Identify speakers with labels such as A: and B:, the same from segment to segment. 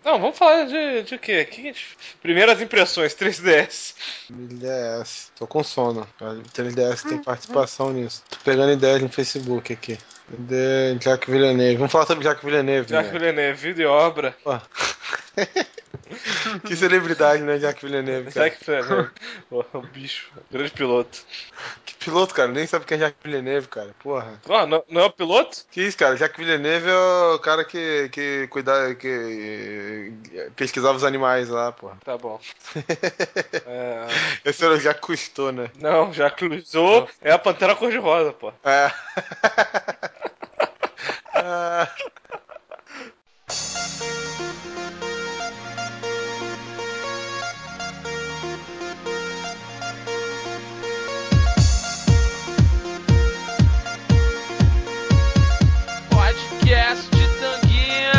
A: Não, vamos falar de quê? Primeiras impressões, 3DS.
B: 3DS. Tô com sono. O 3DS tem participação nisso. Tô pegando ideias no Facebook aqui. De Jacques Villeneuve. Vamos falar sobre Jacques Villeneuve,
A: Jacques
B: né?
A: Villeneuve, vida e obra.
B: Pô. Que celebridade, né, Jacques Villeneuve, cara?
A: Jacques Villeneuve. O bicho, grande piloto.
B: Que piloto, cara. Nem sabe quem é Jacques Villeneuve, cara. Porra.
A: Não é o piloto?
B: Que isso, cara? Jacques Villeneuve é o cara que cuida, que pesquisava os animais lá, porra.
A: Tá bom.
B: Esse era o Jacques Cousteau, né?
A: Não, Jacques Cousteau é a Pantera Cor-de-Rosa, pô.
B: É. Ah,
C: Podcast de Tanguinha!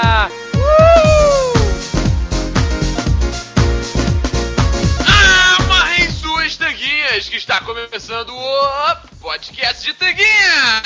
C: Amarrem suas tanguinhas, que está começando o Podcast de Tanguinha!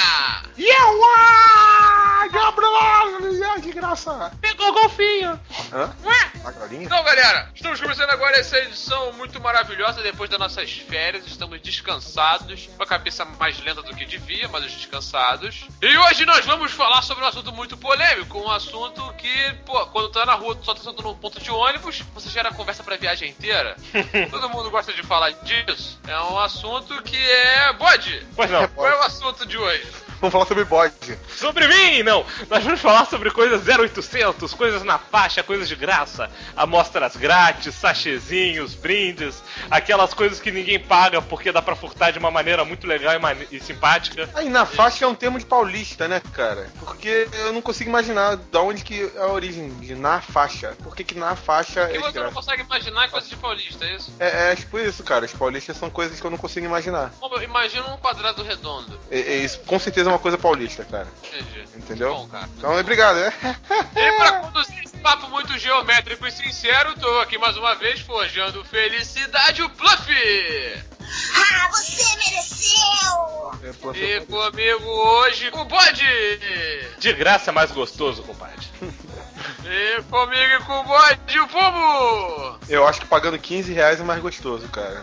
B: Gabriel! Que graça!
C: Pegou o golfinho!
B: Hã? A galinha?
C: Então, galera, estamos começando agora essa edição muito maravilhosa depois das nossas férias. Estamos descansados, com a cabeça mais lenta do que devia, mas descansados. E hoje nós vamos falar sobre um assunto muito polêmico, um assunto que, pô, quando tá na rua, só tá sentando num ponto de ônibus, você gera conversa pra viagem inteira. Todo mundo gosta de falar disso. É um assunto que é bode.
A: Pois não.
C: Qual é o assunto de hoje?
B: Vamos falar sobre bode.
A: Sobre mim, não! Nós vamos falar sobre coisas 0800, coisas na faixa, coisas de graça, amostras grátis, sachezinhos, brindes, aquelas coisas que ninguém paga porque dá pra furtar de uma maneira muito legal e simpática.
B: Aí na faixa é um termo de paulista, né, cara? Porque eu não consigo imaginar de onde que é a origem de na faixa. Por que na faixa
C: O que
B: é
C: você não
B: graça?
C: consegue imaginar é coisa de paulista, é isso?
B: É tipo isso, cara. Os paulistas são coisas que eu não consigo imaginar.
C: Bom, imagina um quadrado redondo.
B: Isso com certeza é uma coisa paulista, cara.
C: Entendi.
B: Entendeu?
C: Bom, cara.
B: Então, obrigado, né?
C: E pra conduzir esse papo muito geométrico e sincero, tô aqui mais uma vez forjando felicidade, o Fluffy!
D: Ah, você mereceu!
C: E comigo hoje, o Bode!
A: De graça é mais gostoso, compadre.
C: E comigo e com o Bode, o Pomo!
B: Eu acho que pagando R$15 é mais gostoso, cara.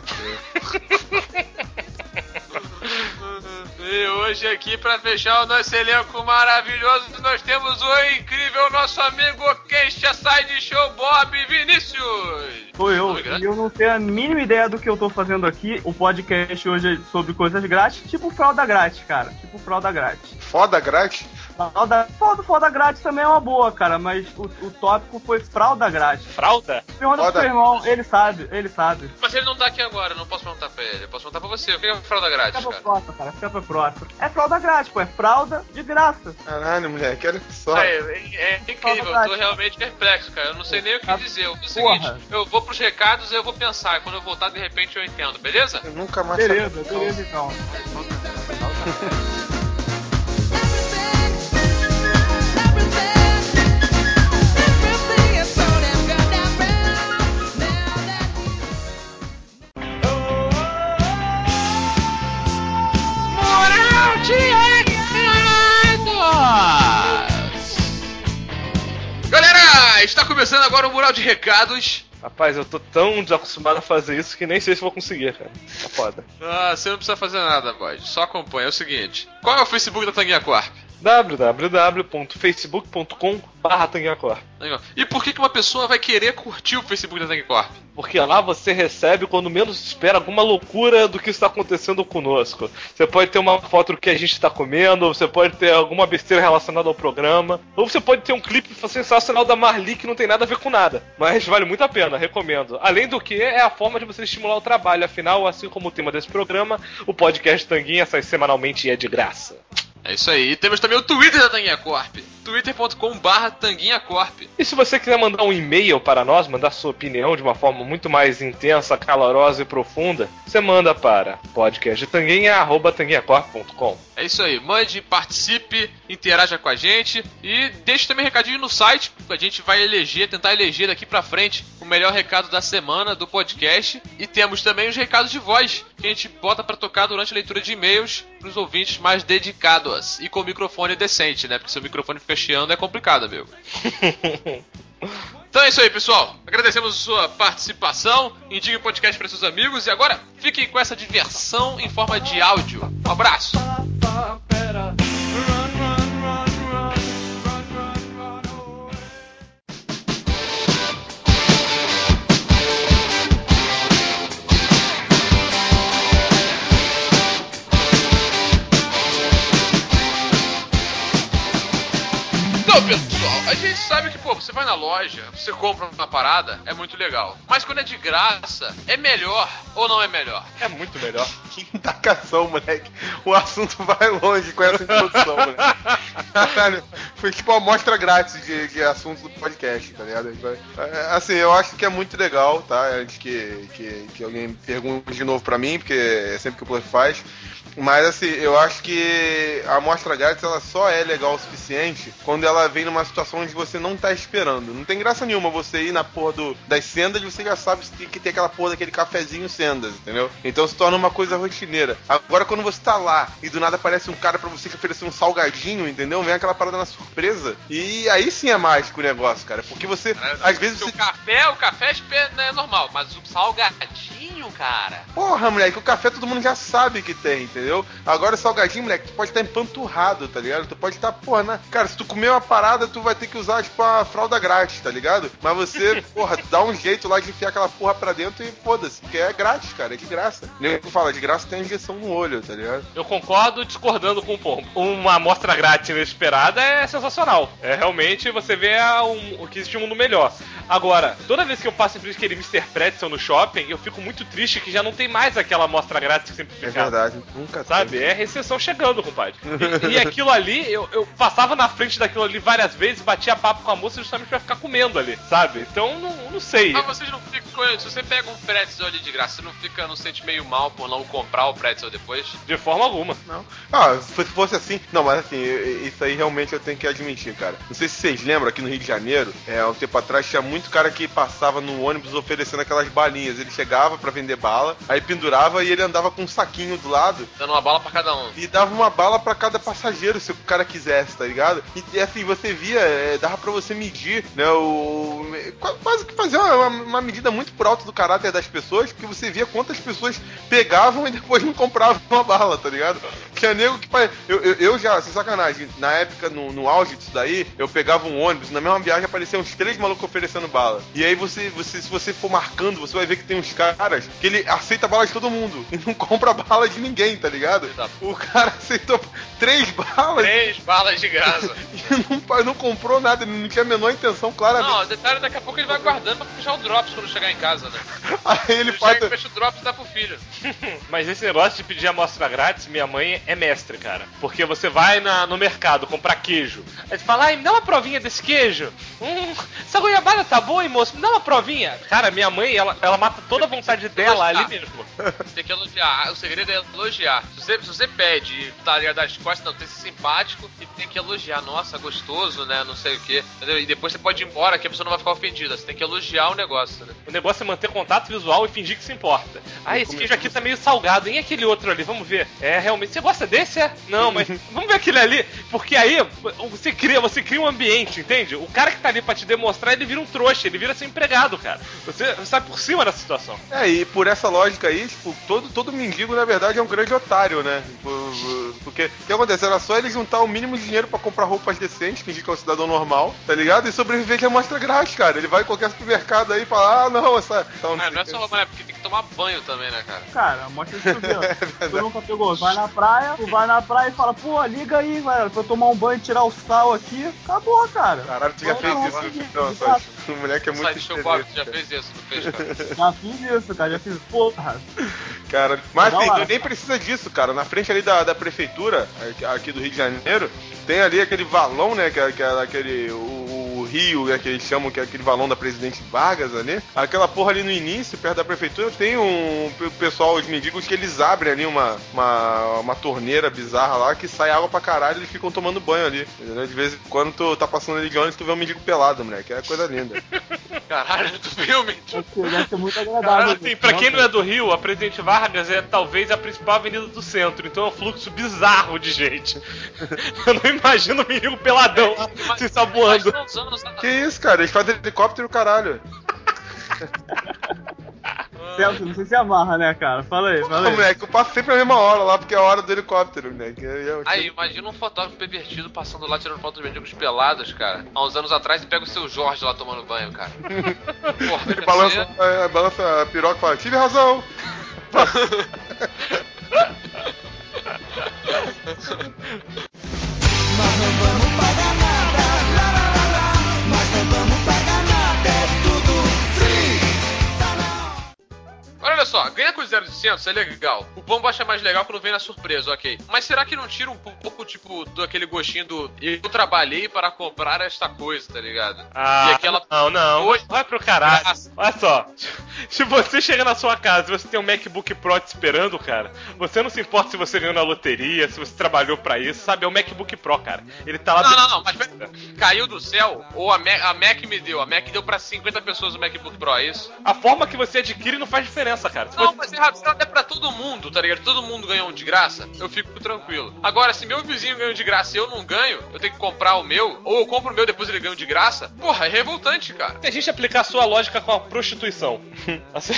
C: E hoje aqui, pra fechar o nosso elenco maravilhoso, nós temos o incrível nosso amigo Queixa Side Show Bob Vinícius!
E: Sou eu,
C: Nome grande?
E: e eu não tenho a mínima ideia do que eu tô fazendo aqui. O podcast hoje é sobre coisas grátis, tipo fralda grátis, cara. Tipo fralda grátis.
B: Foda grátis?
E: Fralda grátis também é uma boa, cara, mas o tópico foi fralda grátis.
A: Fralda?
E: Pergunta pro seu irmão, ele sabe.
C: Mas ele não tá aqui agora, eu não posso perguntar pra ele. Eu posso perguntar pra você, o que é fralda grátis,
E: Fica pra
C: cara?
E: próxima, cara, fica pra próxima. É fralda grátis, pô, é fralda de graça.
B: Caralho, moleque, olha só.
C: É incrível, eu tô realmente perplexo, cara. Eu não sei nem o que dizer. Eu fiz o
E: Porra.
C: seguinte, eu vou pros recados e eu vou pensar. E quando eu voltar, de repente eu entendo, beleza?
B: Eu nunca mais
E: Beleza
B: sabia.
E: então.
C: Moral de recados! Galera, está começando agora o Mural de Recados.
A: Rapaz, eu tô tão desacostumado a fazer isso que nem sei se vou conseguir, cara. Tá foda.
C: Ah, você não precisa fazer nada, Bode. Só acompanha. É o seguinte, qual é o Facebook da Tanguinha Corp?
A: www.facebook.com/tanguinhacorp.
C: E por que uma pessoa vai querer curtir o Facebook da Tanguinha Corp?
A: Porque lá você recebe, quando menos espera, alguma loucura do que está acontecendo conosco. Você pode ter uma foto do que a gente está comendo, ou você pode ter alguma besteira relacionada ao programa, ou você pode ter um clipe sensacional da Marli que não tem nada a ver com nada. Mas vale muito a pena, recomendo. Além do que, é a forma de você estimular o trabalho. Afinal, assim como o tema desse programa, o podcast Tanguinha sai semanalmente e é de graça.
C: É isso aí. E temos também o Twitter da Tanguinha Corp. twitter.com/tanguinhacorp.
A: E se você quiser mandar um e-mail para nós, mandar sua opinião de uma forma muito mais intensa, calorosa e profunda, você manda para podcasttanguinha@tanguinhacorp.com.
C: É isso aí. Mande, participe, interaja com a gente e deixe também recadinho no site. A gente vai tentar eleger daqui pra frente o melhor recado da semana do podcast. E temos também os recados de voz que a gente bota pra tocar durante a leitura de e-mails pros ouvintes mais dedicados. E com microfone decente, né? Porque se o microfone fica chiando é complicado, amigo. Então é isso aí, pessoal. Agradecemos a sua participação. Indique o podcast para seus amigos. E agora, fiquem com essa diversão em forma de áudio. Um abraço. Então, pessoal, a gente sabe que, você vai na loja, você compra uma parada, é muito legal. Mas quando é de graça, é melhor ou não é melhor?
A: É muito melhor.
B: Que indagação, moleque. O assunto vai longe com essa introdução, moleque. Caralho, foi tipo uma amostra grátis de assunto do podcast, tá ligado? Assim, eu acho que é muito legal, tá? Antes que alguém pergunte de novo pra mim, porque é sempre que o Plug faz. Mas assim, eu acho que a amostra grátis ela só é legal o suficiente quando ela vem numa situação onde você não tá esperando. Não tem graça nenhuma você ir na porra das sendas e você já sabe que tem aquela porra daquele cafezinho sendas, entendeu? Então se torna uma coisa rotineira. Agora quando você tá lá e do nada aparece um cara pra você que oferecer um salgadinho, entendeu? Vem aquela parada na surpresa e aí sim é mágico o negócio, cara. Porque você, às vezes você...
C: O café é normal, mas o salgadinho, cara...
B: Porra, moleque, o café todo mundo já sabe que tem, entendeu? Agora o salgadinho, moleque, tu pode estar empanturrado, tá ligado? Tu pode estar, porra, cara, se tu comer uma parada, tu vai ter que usar, tipo, a fralda grátis, tá ligado? Mas você, porra, dá um jeito lá de enfiar aquela porra pra dentro e foda-se, porque é grátis, cara, é de graça. Nem que fala, de graça tem injeção no olho, tá ligado?
A: Eu concordo discordando com o Pombo. Uma amostra grátis inesperada é sensacional. É realmente você vê o que existe um mundo melhor. Agora, toda vez que eu passo em frente aquele Mr. Pretzel no shopping, eu fico muito triste que já não tem mais aquela amostra grátis que sempre ficava.
B: É verdade, nunca
A: sabe?
B: tem.
A: É recessão chegando, compadre. E aquilo ali, eu passava na frente daquilo ali várias vezes, batia papo com a moça justamente pra ficar comendo ali, sabe? Então, não sei.
C: Mas vocês não ficam... Se você pega um pretzel ali de graça, você não sente meio mal por não comprar o pretzel depois?
A: De forma alguma.
B: Não. Se fosse assim... Não, mas assim, isso aí realmente eu tenho que admitir, cara. Não sei se vocês lembram, aqui no Rio de Janeiro, há um tempo atrás, tinha muito cara que passava no ônibus oferecendo aquelas balinhas. Ele chegava pra vender bala, aí pendurava e ele andava com um saquinho do lado.
C: Dando uma bala pra cada um.
B: E dava uma bala pra cada passageiro, se o cara quisesse, tá ligado? E assim, você via, dava pra você medir, né, quase que fazer uma medida muito por alto do caráter das pessoas, porque você via quantas pessoas pegavam e depois não compravam uma bala, tá ligado? Tinha nego que... Eu já, sem sacanagem, na época, no auge disso daí, eu pegava um ônibus, na mesma viagem apareciam uns 3 malucos oferecendo bala. E aí se você for marcando, você vai ver que tem uns caras que ele aceita bala de todo mundo e não compra bala de ninguém, tá ligado? O cara aceitou 3 balas.
C: 3 balas de graça.
B: E não comprou nada, ele não tinha a menor intenção, claramente.
C: Não, detalhe, daqui a pouco ele vai guardando pra fechar o Drops quando chegar em casa, né?
B: Aí ele
C: fecha o Drops e dá pro filho.
A: Mas esse negócio de pedir amostra grátis, minha mãe é mestre, cara. Porque você vai no mercado comprar queijo. Aí você fala, ai, me dá uma provinha desse queijo. Essa goiabada tá boa, hein, moço? Me dá uma provinha. Cara, minha mãe, ela mata toda a vontade dela ali mesmo.
C: Você tem que elogiar. O segredo é elogiar. Se você pede e tá ligado das costas, não, tem que ser simpático e tem que elogiar. Nossa, gostoso, né? Não sei o quê. Entendeu? E depois você pode ir embora que a pessoa não vai ficar ofendida. Você tem que elogiar o negócio, né?
A: O negócio é manter contato visual e fingir que se importa. Ah, esse queijo aqui tá meio salgado, hein? E aquele outro ali? Vamos ver. É, realmente. Você gosta desse? É? Não, mas vamos ver aquele ali. Porque aí você cria um ambiente, entende? O cara que tá ali pra te demonstrar, ele vira um trouxa, ele vira seu empregado, cara. Você sai por cima da situação.
B: E por essa lógica aí, tipo, todo mendigo, na verdade, é um grande otário, né? Porque o que acontece? Era só ele juntar o mínimo de dinheiro pra comprar roupas decentes, fingir que é um cidadão normal, tá ligado? E sobreviver de amostra grátis, cara. Ele vai em qualquer supermercado aí e fala, não é
C: só roupa, né? Porque tem que tomar banho também, né, cara?
E: Cara, mostra isso aqui, ó. Tu nunca pegou, tu vai na praia e fala, pô, liga aí, velho, pra eu tomar um banho e tirar o sal aqui, acabou, cara.
B: Caralho, tu já fez isso, o moleque é muito
C: Bob, tu já fez isso, não fez, cara?
E: Já fiz isso, cara, já fiz, porra.
B: Cara, mas assim, tu nem precisa disso, cara. Na frente ali da prefeitura, aqui do Rio de Janeiro, tem ali aquele valão, né, que é aquele... O Rio, que eles chamam, que é aquele valão da Presidente Vargas ali. Aquela porra ali no início, perto da prefeitura, tem um pessoal, os mendigos, que eles abrem ali uma torneira bizarra lá, que sai água pra caralho e eles ficam tomando banho ali. Entendeu? De vez em quando tu tá passando ali de ônibus, tu vê um mendigo pelado, moleque. É coisa linda.
C: Caralho, do filme.
E: Deve ser muito agradável.
A: Cara, assim, pra quem não é do Rio, a Presidente Vargas é talvez a principal avenida do centro, então é um fluxo bizarro de gente. Eu não imagino o menino peladão se saboando.
B: Que isso, cara? Eles fazem helicóptero, caralho.
E: Celso, não sei se amarra, né, cara? Fala aí.
B: Moleque, eu passo sempre a mesma hora lá, porque é a hora do helicóptero, moleque.
C: Aí, imagina um fotógrafo pervertido passando lá, tirando fotos de mendigos pelados, cara. Há uns anos atrás, e pega o seu Jorge lá tomando banho, cara. Porra,
B: ele balança a piroca e fala, tive razão.
F: Nós não vamos pagar nada, lá, lá, lá, lá. Nós não vamos pagar nada, é tudo free. Tá não.
C: Olha só, ganhar com 0% é legal. O pombo acha mais legal quando vem na surpresa, ok. Mas será que não tira um pouco, tipo, daquele gostinho do eu trabalhei para comprar esta coisa, tá ligado?
A: Ah,
C: e aquela...
A: não.
C: Oi?
A: Vai pro caralho. Olha só. Se você chega na sua casa e você tem um MacBook Pro te esperando, cara, você não se importa se você ganhou na loteria, se você trabalhou pra isso, sabe? É o MacBook Pro, cara. Ele tá lá...
C: Não, mas caiu do céu, ou a Mac me deu. A Mac deu pra 50 pessoas o MacBook Pro, é isso?
A: A forma que você adquire não faz diferença, cara.
C: Não, mas é pra todo mundo, tá ligado? Todo mundo ganhou um de graça, eu fico tranquilo. Agora, se meu vizinho ganhou de graça e eu não ganho, eu tenho que comprar o meu, ou eu compro o meu depois ele ganha de graça, porra, é revoltante, cara.
A: Se a gente aplicar a sua lógica com a prostituição, assim,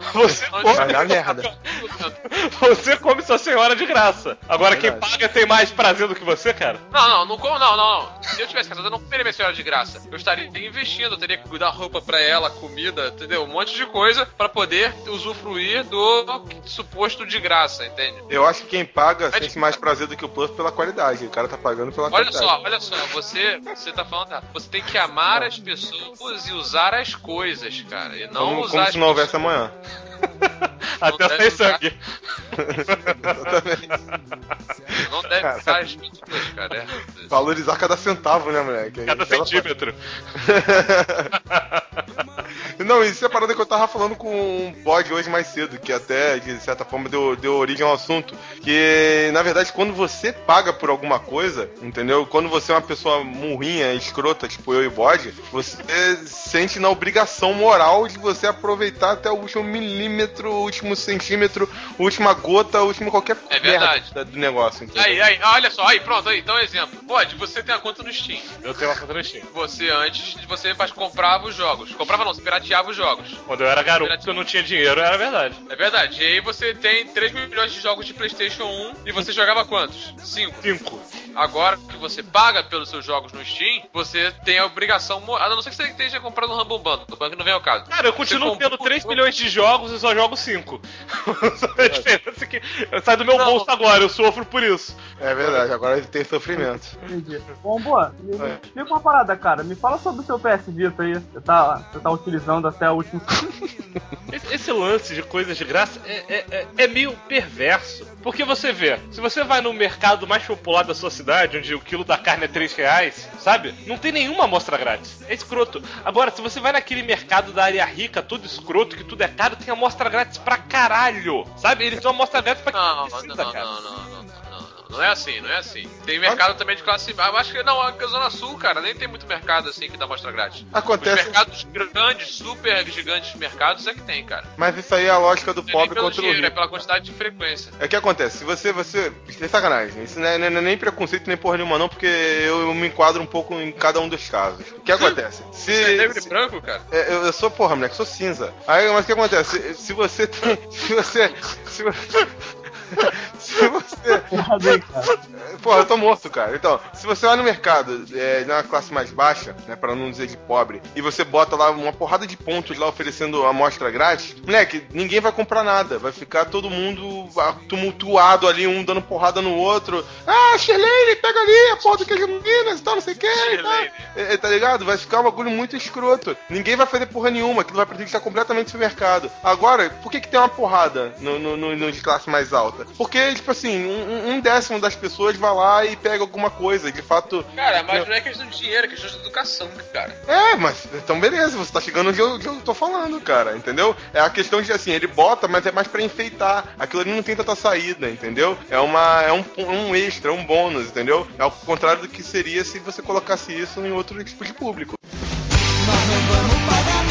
A: você come sua senhora de graça. Agora quem paga tem mais prazer do que você, cara?
C: Não. Se eu tivesse casado, eu não comeria minha senhora de graça. Eu estaria investindo, eu teria que dar roupa pra ela, comida, entendeu? Um monte de coisa pra poder usufruir do suposto de graça, entende?
B: Eu acho que quem paga sente mais prazer do que o Plus pela qualidade. O cara tá pagando pela qualidade.
C: Olha só, você tá falando, você tem que amar as pessoas e usar as coisas, cara. E não usar
B: como se não houvesse amanhã.
A: Até sem sangue.
B: Exatamente.
C: Não deve usar as pessoas, cara.
B: Valorizar cada centavo, né, moleque?
A: Cada centímetro.
B: Não, isso é a parada que eu tava falando com um bode hoje mais cedo, que até, de certa forma, deu origem ao assunto. Que, na verdade, quando você paga por alguma coisa, entendeu? Quando você é uma pessoa murrinha, escrota, tipo eu e o bode, você sente na obrigação moral de você aproveitar até o último milímetro, o último centímetro, a última gota, a última qualquer merda do negócio, entendeu?
C: Aí, olha só, pronto, então um exemplo. Bode, você tem a conta no Steam.
A: Eu tenho uma conta no Steam.
C: Você, antes, você comprava os jogos. Comprava não, você pirateava os jogos.
A: Quando eu era garoto, eu não tinha dinheiro, era verdade.
C: É verdade. E aí você tem 3 milhões de jogos de PlayStation 1 e você jogava quantos? 5. Agora que você paga pelos seus jogos no Steam, você tem a obrigação... A não ser que você esteja comprando um Humble Bundle, que não vem ao caso.
A: Cara, eu continuo tendo 3 milhões de jogos e só jogo 5. A diferença é que sai do meu bolso agora, eu sofro por isso.
B: É verdade, agora ele tem sofrimento.
E: Entendi. Bom, boa, me explica uma parada, cara. Me fala sobre o seu PS Vita aí. Você tá utilizando até a última...
A: Esse lance de coisas de graça é meio perverso. Porque você vê, se você vai no mercado mais popular da sua cidade, onde o quilo da carne é R$3, sabe? Não tem nenhuma amostra grátis. É escroto. Agora, se você vai naquele mercado da área rica, todo escroto, que tudo é caro, tem amostra grátis pra caralho. Sabe? Eles dão amostra grátis pra quem precisa, cara.
C: Não é assim. Tem mercado também de classe... Eu acho que não, a Zona Sul, cara, nem tem muito mercado assim que dá amostra grátis.
B: Acontece...
C: Os mercados grandes, super gigantes mercados é que tem, cara.
B: Mas isso aí é a lógica do pobre
C: contra
B: o rico.
C: É pela quantidade de frequência.
B: É que acontece, se você... Isso é sacanagem. Isso não é nem preconceito, nem porra nenhuma não, porque eu me enquadro um pouco em cada um dos casos. O que acontece?
C: Você é negro e branco, cara?
B: Eu sou, porra, moleque, sou cinza. Aí, mas o que acontece? Se você tem... Se você... Porra, eu tô morto, cara. Então, se você vai no mercado de uma classe mais baixa, né, pra não dizer de pobre, e você bota lá uma porrada de pontos lá oferecendo amostra grátis, moleque, ninguém vai comprar nada. Vai ficar todo mundo tumultuado ali, um dando porrada no outro. Ah, Shirley, pega ali a porra do queijo Minas e tal, não sei o que. Tá ligado? Vai ficar um bagulho muito escroto. Ninguém vai fazer porra nenhuma, aquilo vai prejudicar completamente o mercado. Agora, por que tem uma porrada no de classe mais alta? Porque, tipo assim, um décimo das pessoas vai lá e pega alguma coisa, de fato...
C: Cara, mas não é questão de dinheiro, é questão de educação, cara.
B: Mas, então beleza, você tá chegando onde eu tô falando, cara, entendeu? É a questão de, assim, ele bota, mas é mais pra enfeitar. Aquilo ali não tem tanta saída, entendeu? É um extra, um bônus, entendeu? É ao contrário do que seria se você colocasse isso em outro tipo de público.
F: Nós não vamos pagar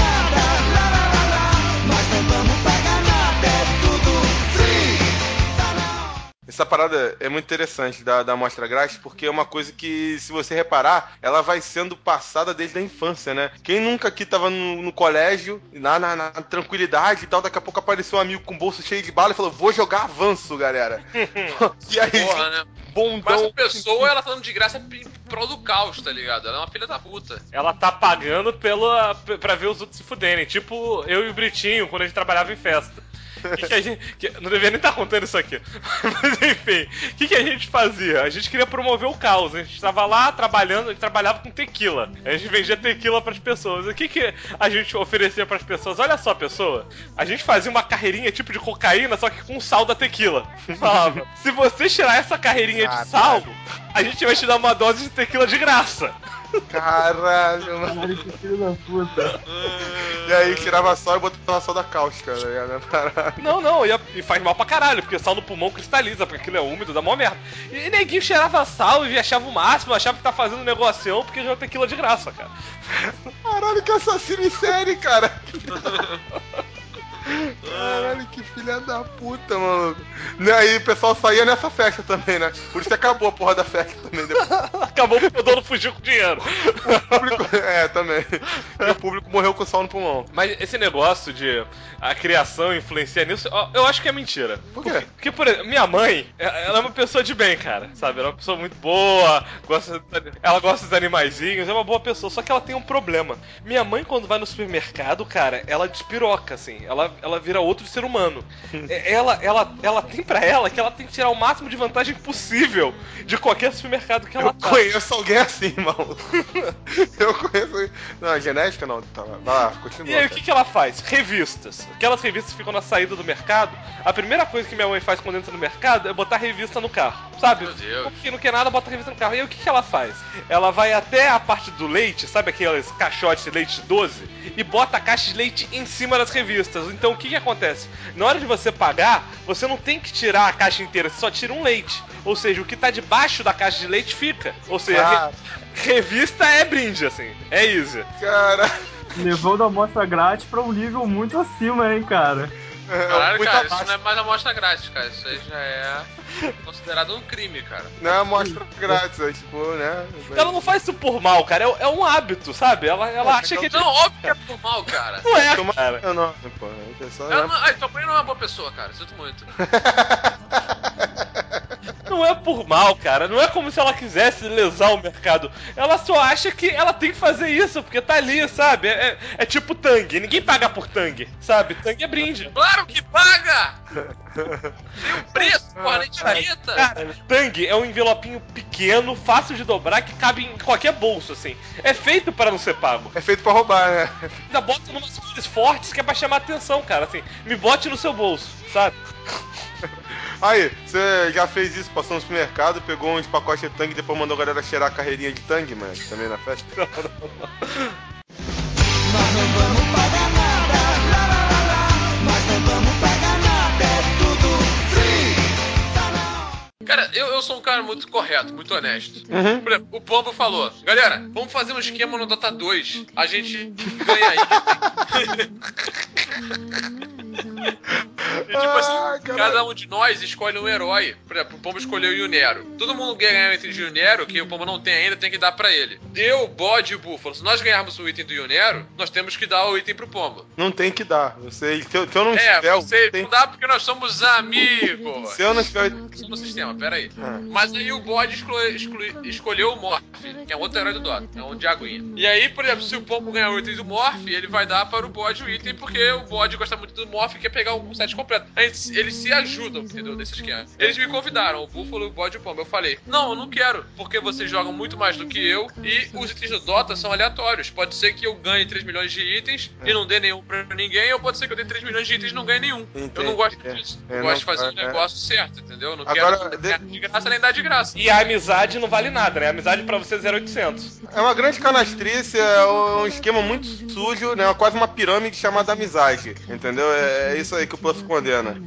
B: Essa parada é muito interessante da amostra grátis, porque é uma coisa que, se você reparar, ela vai sendo passada desde a infância, né? Quem nunca aqui tava no colégio, na tranquilidade e tal, daqui a pouco apareceu um amigo com bolso cheio de bala e falou, vou jogar avanço, galera. E aí,
C: Porra, né?
B: bondão...
C: Mas a pessoa, ela tá dando de graça em prol do caos, tá ligado? Ela é uma filha da puta.
A: Ela tá pagando pra ver os outros se fuderem. Tipo eu e o Britinho, quando a gente trabalhava em festa. Que a gente, não deveria nem estar contando isso aqui. Mas enfim, o que a gente fazia? A gente queria promover o caos. A gente estava lá trabalhando, a gente trabalhava com tequila. A gente vendia tequila pras pessoas. O que a gente oferecia pras pessoas? Olha só, pessoa, a gente fazia uma carreirinha tipo de cocaína, só que com sal da tequila. Falava, se você tirar essa carreirinha de sal, a gente vai te dar uma dose de tequila de graça.
B: Caralho, mano.
E: Caralho, que filho da puta.
B: E aí tirava sal e botava sal da cáustica, né?
A: Não, e faz mal pra caralho, porque sal no pulmão cristaliza, porque aquilo é úmido, dá mó merda. E neguinho cheirava sal e achava o máximo, achava que tá fazendo negocião porque já é tequila de graça, cara.
B: Caralho, que assassino em série, cara. Caralho, que filha da puta, mano. E aí o pessoal saía nessa festa também, né? Por isso que acabou a porra da festa também depois.
A: Acabou porque o dono fugiu com dinheiro.
B: O público, também. E o público morreu com sal no pulmão.
A: Mas esse negócio de a criação influenciar nisso, eu acho que é mentira.
B: Por quê?
A: Porque, por exemplo, minha mãe, ela é uma pessoa de bem, cara, sabe? Ela é uma pessoa muito boa, ela gosta dos animaizinhos, é uma boa pessoa, só que ela tem um problema. Minha mãe, quando vai no supermercado, cara, ela despiroca, assim, ela vira outro ser humano. Ela tem pra ela que ela tem que tirar o máximo de vantagem possível de qualquer supermercado que ela tá.
B: Eu conheço alguém assim, mano. Eu conheço... Não, genética não. Tá, vai lá, continua.
A: E aí, o que ela faz? Revistas. Aquelas revistas que ficam na saída do mercado. A primeira coisa que minha mãe faz quando entra no mercado é botar revista no carro, sabe?
C: Meu Deus.
A: Porque não quer nada, bota a revista no carro. E aí, o que ela faz? Ela vai até a parte do leite, sabe aqueles caixotes de leite 12? E bota a caixa de leite em cima das revistas. Então, o que acontece? Na hora de você pagar, você não tem que tirar a caixa inteira, você só tira um leite. Ou seja, o que tá debaixo da caixa de leite fica. Ou seja, revista é brinde, assim. É easy.
B: Cara...
E: Levou da amostra grátis pra um nível muito acima, hein, cara.
C: Caralho, cara, isso não é mais amostra grátis, cara. Isso aí já é considerado um crime, cara.
B: Não é amostra grátis, é tipo, né?
A: Ela não faz isso por mal, cara. É um hábito, sabe? Ela acha que...
C: Não, óbvio que é por mal, cara.
A: Não é, cara.
B: Eu não, pô.
C: Tua mãe não é uma boa pessoa, cara. Sinto muito.
A: Não é por mal, cara. Não é como se ela quisesse lesar o mercado. Ela só acha que ela tem que fazer isso, porque tá ali, sabe? É tipo Tang. Ninguém paga por Tang, sabe? Tang é brinde.
C: Claro que paga! Tem um preço, porra, nem etiqueta.
A: Cara, Tang é um envelopinho pequeno, fácil de dobrar, que cabe em qualquer bolso, assim. É feito para não ser pago.
B: É feito pra roubar, né?
A: Ainda bota numas cores fortes que é pra chamar atenção, cara. Assim, me bote no seu bolso, sabe?
B: Aí, você já fez isso? Passou no supermercado, pegou uns pacotes de Tang e depois mandou a galera cheirar a carreirinha de Tang, mano? Também na festa?
F: Nós não vamos pagar nada, lá, lá, lá, lá. Nós não vamos pagar nada, é tudo free. Tá não.
C: Cara, eu sou um cara muito correto, muito honesto. Por exemplo, o Pombo falou: galera, vamos fazer um esquema no Dota 2. A gente ganha aí. E tipo assim, cada um de nós escolhe um herói. Por exemplo, o Pombo escolheu o Yunero. Todo mundo ganha um item de Yunero que o Pombo não tem ainda, tem que dar pra ele. Eu, Bode e o Búfalo, se nós ganharmos o item do Yunero, nós temos que dar o item pro Pombo.
B: Não tem que dar. Se eu não tiver...
C: Você
B: tem...
C: não dá porque nós somos amigos.
B: Se eu não tiver...
C: No sistema, peraí. Mas aí o Bode escolheu o Morph, que é outro herói do Dota, é um de aguinha. E aí, por exemplo, se o Pombo ganhar o item do Morph, ele vai dar para o Bode o item, porque o Bode gosta muito do Morph e quer pegar um set completo. Eles se ajudam, entendeu? Nesse esquema. Eles me convidaram, o Búfalo, o Bode e o Pombo. Eu falei, não, eu não quero, porque vocês jogam muito mais do que eu e os itens do Dota são aleatórios. Pode ser que eu ganhe 3 milhões de itens e não dê nenhum pra ninguém, ou pode ser que eu dê 3 milhões de itens e não ganhe nenhum.
B: Entendi.
C: Eu não gosto disso. Eu gosto de fazer o negócio certo, entendeu? Eu não
B: Agora,
C: quero dar de graça nem dar de graça.
A: E a amizade não vale nada, né? A amizade pra você é 0,800.
B: É uma grande canastrice, é um esquema muito sujo, né? Quase uma pirâmide chamada amizade, entendeu? É isso aí que o Puff condena, entendeu?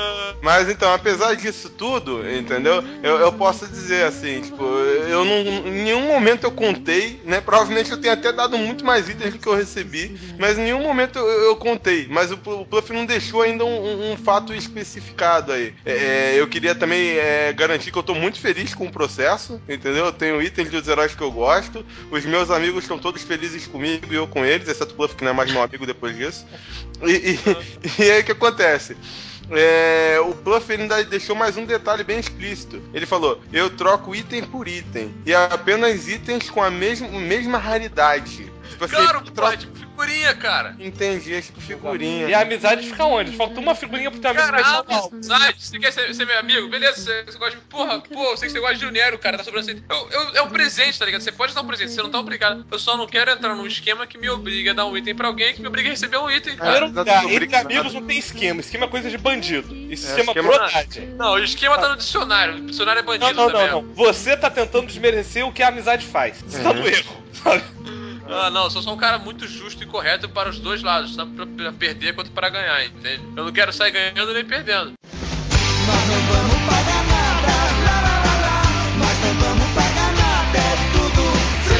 B: Mas então, apesar disso tudo, entendeu? Eu posso dizer assim, tipo, eu não, em nenhum momento eu contei, né? Provavelmente eu tenho até dado muito mais itens do que eu recebi, mas em nenhum momento eu contei. Mas o Pluff não deixou ainda um fato especificado aí. Eu queria também garantir que eu tô muito feliz com o processo, entendeu? Eu tenho itens dos heróis que eu gosto, os meus amigos estão todos felizes comigo e eu com eles, exceto o Pluff que não é mais meu amigo depois disso. E aí o que acontece? O Pluff ainda deixou mais um detalhe bem explícito. Ele falou: eu troco item por item. E apenas itens com a mesma raridade. Tipo assim,
C: Claro, porra, tipo figurinha, cara.
B: Entendi, é tipo figurinha.
A: E a amizade fica onde? Falta uma figurinha pro teu amigo
C: Cara,
A: mais normal.
C: amizade, você quer ser meu amigo? Beleza, você gosta de... Porra, eu sei que você gosta de Nero, cara, da sobrancelha. É um presente, tá ligado? Você pode dar um presente, você não tá obrigado. Eu só não quero entrar num esquema que me obriga a dar um item pra alguém que me obriga a receber um item, cara.
A: Primeiro lugar, entre amigos não tem esquema. Esquema é coisa de bandido. Isso se chama
B: esquema-
A: brodagem.
C: Não, o esquema tá no dicionário. O dicionário é bandido também.
A: Não. Você tá tentando desmerecer o que a amizade faz. Você tá no erro, sabe?
C: Ah, não, eu sou só um cara muito justo e correto para os dois lados, tanto pra perder quanto para ganhar, entende? Eu não quero sair ganhando nem perdendo.
F: Nós não vamos pagar nada, lá, lá, lá, lá. Nós não vamos pagar nada, é tudo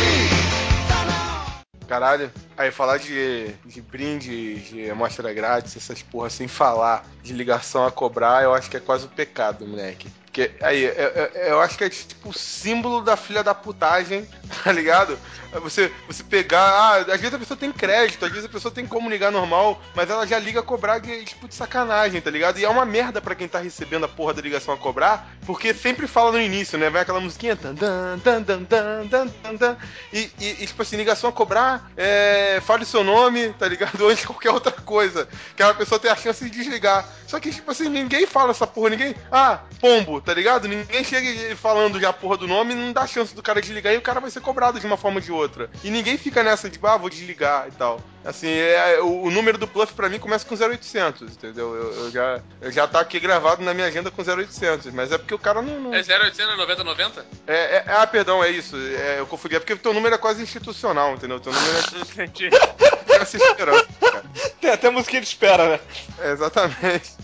F: free.
B: Caralho, aí falar de brinde, de amostra grátis, essas porra sem falar de ligação a cobrar, eu acho que é quase um pecado, moleque. Porque aí, eu acho que é tipo o símbolo da filha da putagem, tá ligado? Você pegar, às vezes a pessoa tem crédito, às vezes a pessoa tem como ligar normal, mas ela já liga a cobrar tipo de sacanagem, tá ligado? E é uma merda pra quem tá recebendo a porra da ligação a cobrar, porque sempre fala no início, né? Vai aquela musiquinha tan, tan, tan, tan, tan, tan, tan, tan, e tipo assim, ligação a cobrar, fale seu nome, tá ligado? Ou de qualquer outra coisa, que a pessoa tem a chance de desligar. Só que, tipo assim, ninguém fala essa porra, pombo, tá ligado? Ninguém chega falando já a porra do nome e não dá chance do cara desligar e o cara vai ser cobrado de uma forma ou de outra. E ninguém fica nessa de, vou desligar e tal. Assim, o número do Pluff pra mim começa com 0800, entendeu? Eu já tá aqui gravado na minha agenda com 0800, mas é porque o cara não...
C: É 0800 9090?
B: Perdão, é isso. Eu confundi. É porque o teu número é quase institucional, entendeu? O teu número é...
C: Entendi.
B: Criança esperança, cara.
A: Tem até música de espera, né?
B: Exatamente.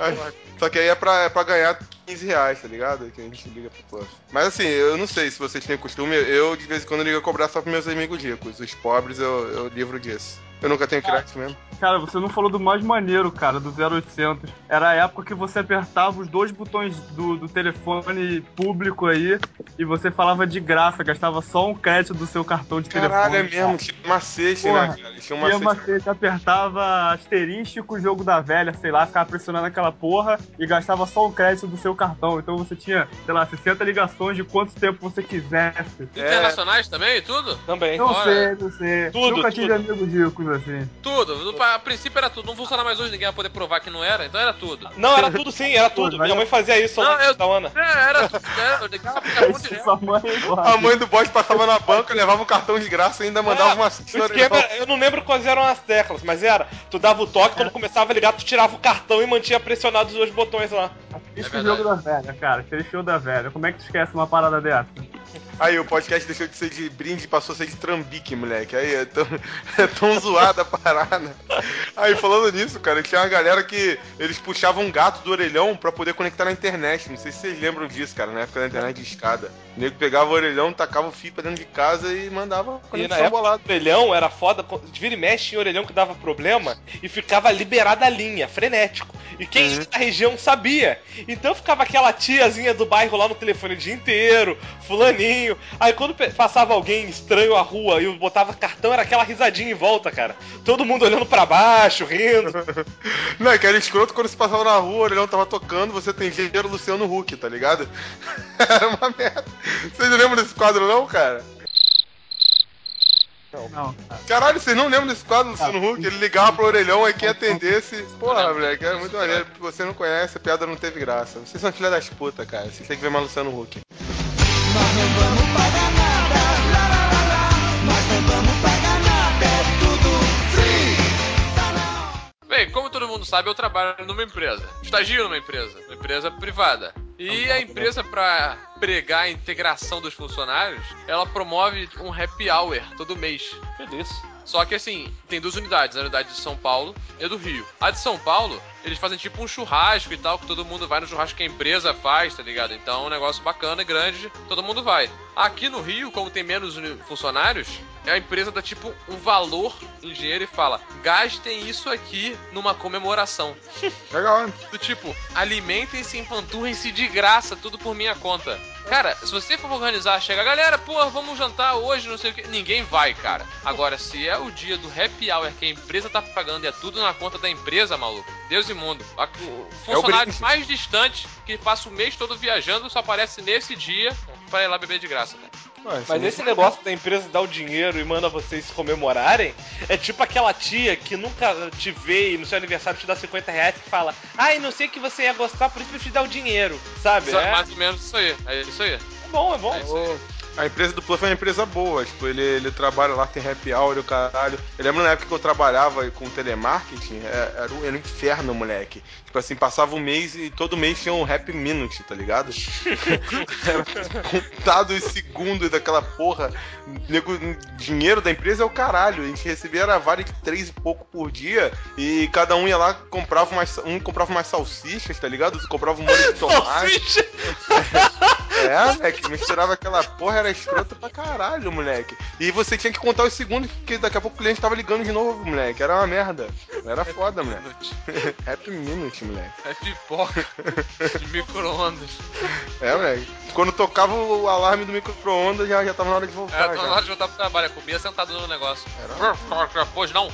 B: Só que aí é pra ganhar R$15, tá ligado? Que a gente liga pro Pluff. Mas assim, eu não sei se vocês têm costume, eu de vez em quando ligo a cobrar só pros meus amigos ricos. Os pobres eu livro disso. Eu nunca tenho crédito mesmo.
E: Cara, você não falou do mais maneiro, cara, do 0800. Era a época que você apertava os dois botões do telefone público aí e você falava de graça, gastava só um crédito do seu cartão de telefone.
B: Caralho, é mesmo, tinha macete, né, cara? Tinha
E: Tinha
B: macete.
E: macete, apertava asterístico, jogo da velha, sei lá, ficava pressionando aquela porra e gastava só um crédito do seu cartão. Então você tinha, sei lá, 60 ligações de quanto tempo você quisesse.
C: Internacionais também e tudo?
A: Também.
E: Não
C: Olha,
E: sei.
A: Tudo,
E: Nunca
A: tudo.
E: tive amigos ricos assim.
C: Tudo. A princípio era tudo. Não funciona mais hoje, ninguém vai poder provar que não era, então era tudo.
A: Não, era tudo sim, era tudo. Minha mãe fazia isso
C: Não,
A: antes da Ana.
C: Era tudo. Eu ligava pro cartão
E: Isso,
C: direto.
E: sua mãe
B: A mãe do boss passava na banca, levava um cartão de graça e ainda mandava uma
A: O esquema, eu não lembro quais eram as teclas, mas era, tu dava o toque, quando começava a ligar, tu tirava o cartão e mantinha pressionado os dois botões lá.
E: Isso
C: É
E: é o jogo da velha, cara. Aquele show da velha. Como é que tu esquece uma parada dessa?
B: Aí o podcast deixou de ser de brinde e passou a ser de trambique, moleque. Aí é tão zoada a parada. Aí falando nisso, cara, tinha uma galera que eles puxavam um gato do orelhão pra poder conectar na internet. Não sei se vocês lembram disso, cara, na época da internet de escada. O nego pegava o orelhão, tacava o fio pra dentro de casa e mandava
A: E na
B: conexão
A: época
B: bolada.
A: o orelhão era foda, de vira e mexe tinha orelhão que dava problema e ficava liberada a linha, frenético. E quem ia na região sabia. Então ficava aquela tiazinha do bairro lá no telefone o dia inteiro, fulaninho. Aí quando passava alguém estranho à rua e eu botava cartão, era aquela risadinha em volta, cara. Todo mundo olhando pra baixo, rindo.
B: Não, é que era escroto quando você passava na rua, o orelhão tava tocando, você tem dinheiro Luciano Huck, tá ligado? Era uma merda. Vocês não lembram desse quadro não, cara?
E: Não.
B: Caralho, vocês não lembram desse quadro do Luciano Huck? Ele ligava pro orelhão, aí quem atendesse... Porra, moleque, era muito maneiro. Você não conhece, a piada não teve graça. Vocês são filha das putas, cara. Vocês têm que ver mais Luciano Huck.
F: Nós não vamos pagar nada, lá, lá, lá, lá. Nós não vamos pagar nada, é tudo free.
C: Bem, como todo mundo sabe, eu trabalho numa empresa. Estagio numa empresa privada. E a empresa, pra pregar a integração dos funcionários, ela promove um happy hour todo mês.
A: Que isso?
C: Só que assim, tem duas unidades, a unidade de São Paulo e a do Rio. A de São Paulo, eles fazem tipo um churrasco e tal, que todo mundo vai no churrasco que a empresa faz, tá ligado? Então é um negócio bacana, grande, todo mundo vai. Aqui no Rio, como tem menos funcionários, a empresa dá tipo um valor em dinheiro e fala: gastem isso aqui numa comemoração.
B: Legal, né?
C: Do tipo, alimentem-se, empanturrem-se de graça, tudo por minha conta. Cara, se você for organizar, chega, galera, pô, vamos jantar hoje, não sei o que, ninguém vai, cara. Agora, se é o dia do happy hour que a empresa tá pagando e é tudo na conta da empresa, maluco, Deus e mundo. O funcionário mais distante, que passa o mês todo viajando, só aparece nesse dia pra ir lá beber de graça, cara.
A: Mas esse negócio da empresa dar o dinheiro e manda vocês comemorarem é tipo aquela tia que nunca te vê e no seu aniversário te dá R$50 e fala: ai, não sei que você ia gostar, por isso que eu te dar o dinheiro, sabe?
C: É mais ou menos isso aí, é isso aí.
A: É bom, é bom.
C: É isso aí.
B: A empresa do Puff é uma empresa boa, tipo, ele trabalha lá, tem happy hour e o caralho. Eu lembro na época que eu trabalhava com telemarketing, era um inferno, moleque. Tipo assim, passava um mês e todo mês tinha um happy minute, tá ligado? Era contado os segundos daquela porra. Dinheiro da empresa é o caralho. A gente recebia era vale de 3 e pouco por dia e cada um ia lá, comprava mais salsichas, tá ligado? Comprava um molho de tomate. Moleque, misturava aquela porra, era escroto pra caralho, moleque. E você tinha que contar os segundos, porque daqui a pouco o cliente tava ligando de novo, moleque. Era uma merda. Era foda, moleque. Happy minute, moleque.
C: É pipoca de micro-ondas.
B: Moleque. Quando tocava o alarme do micro-ondas, já tava na hora de voltar.
C: Tava na hora de voltar pro trabalho, comia sentado no negócio. Pois não?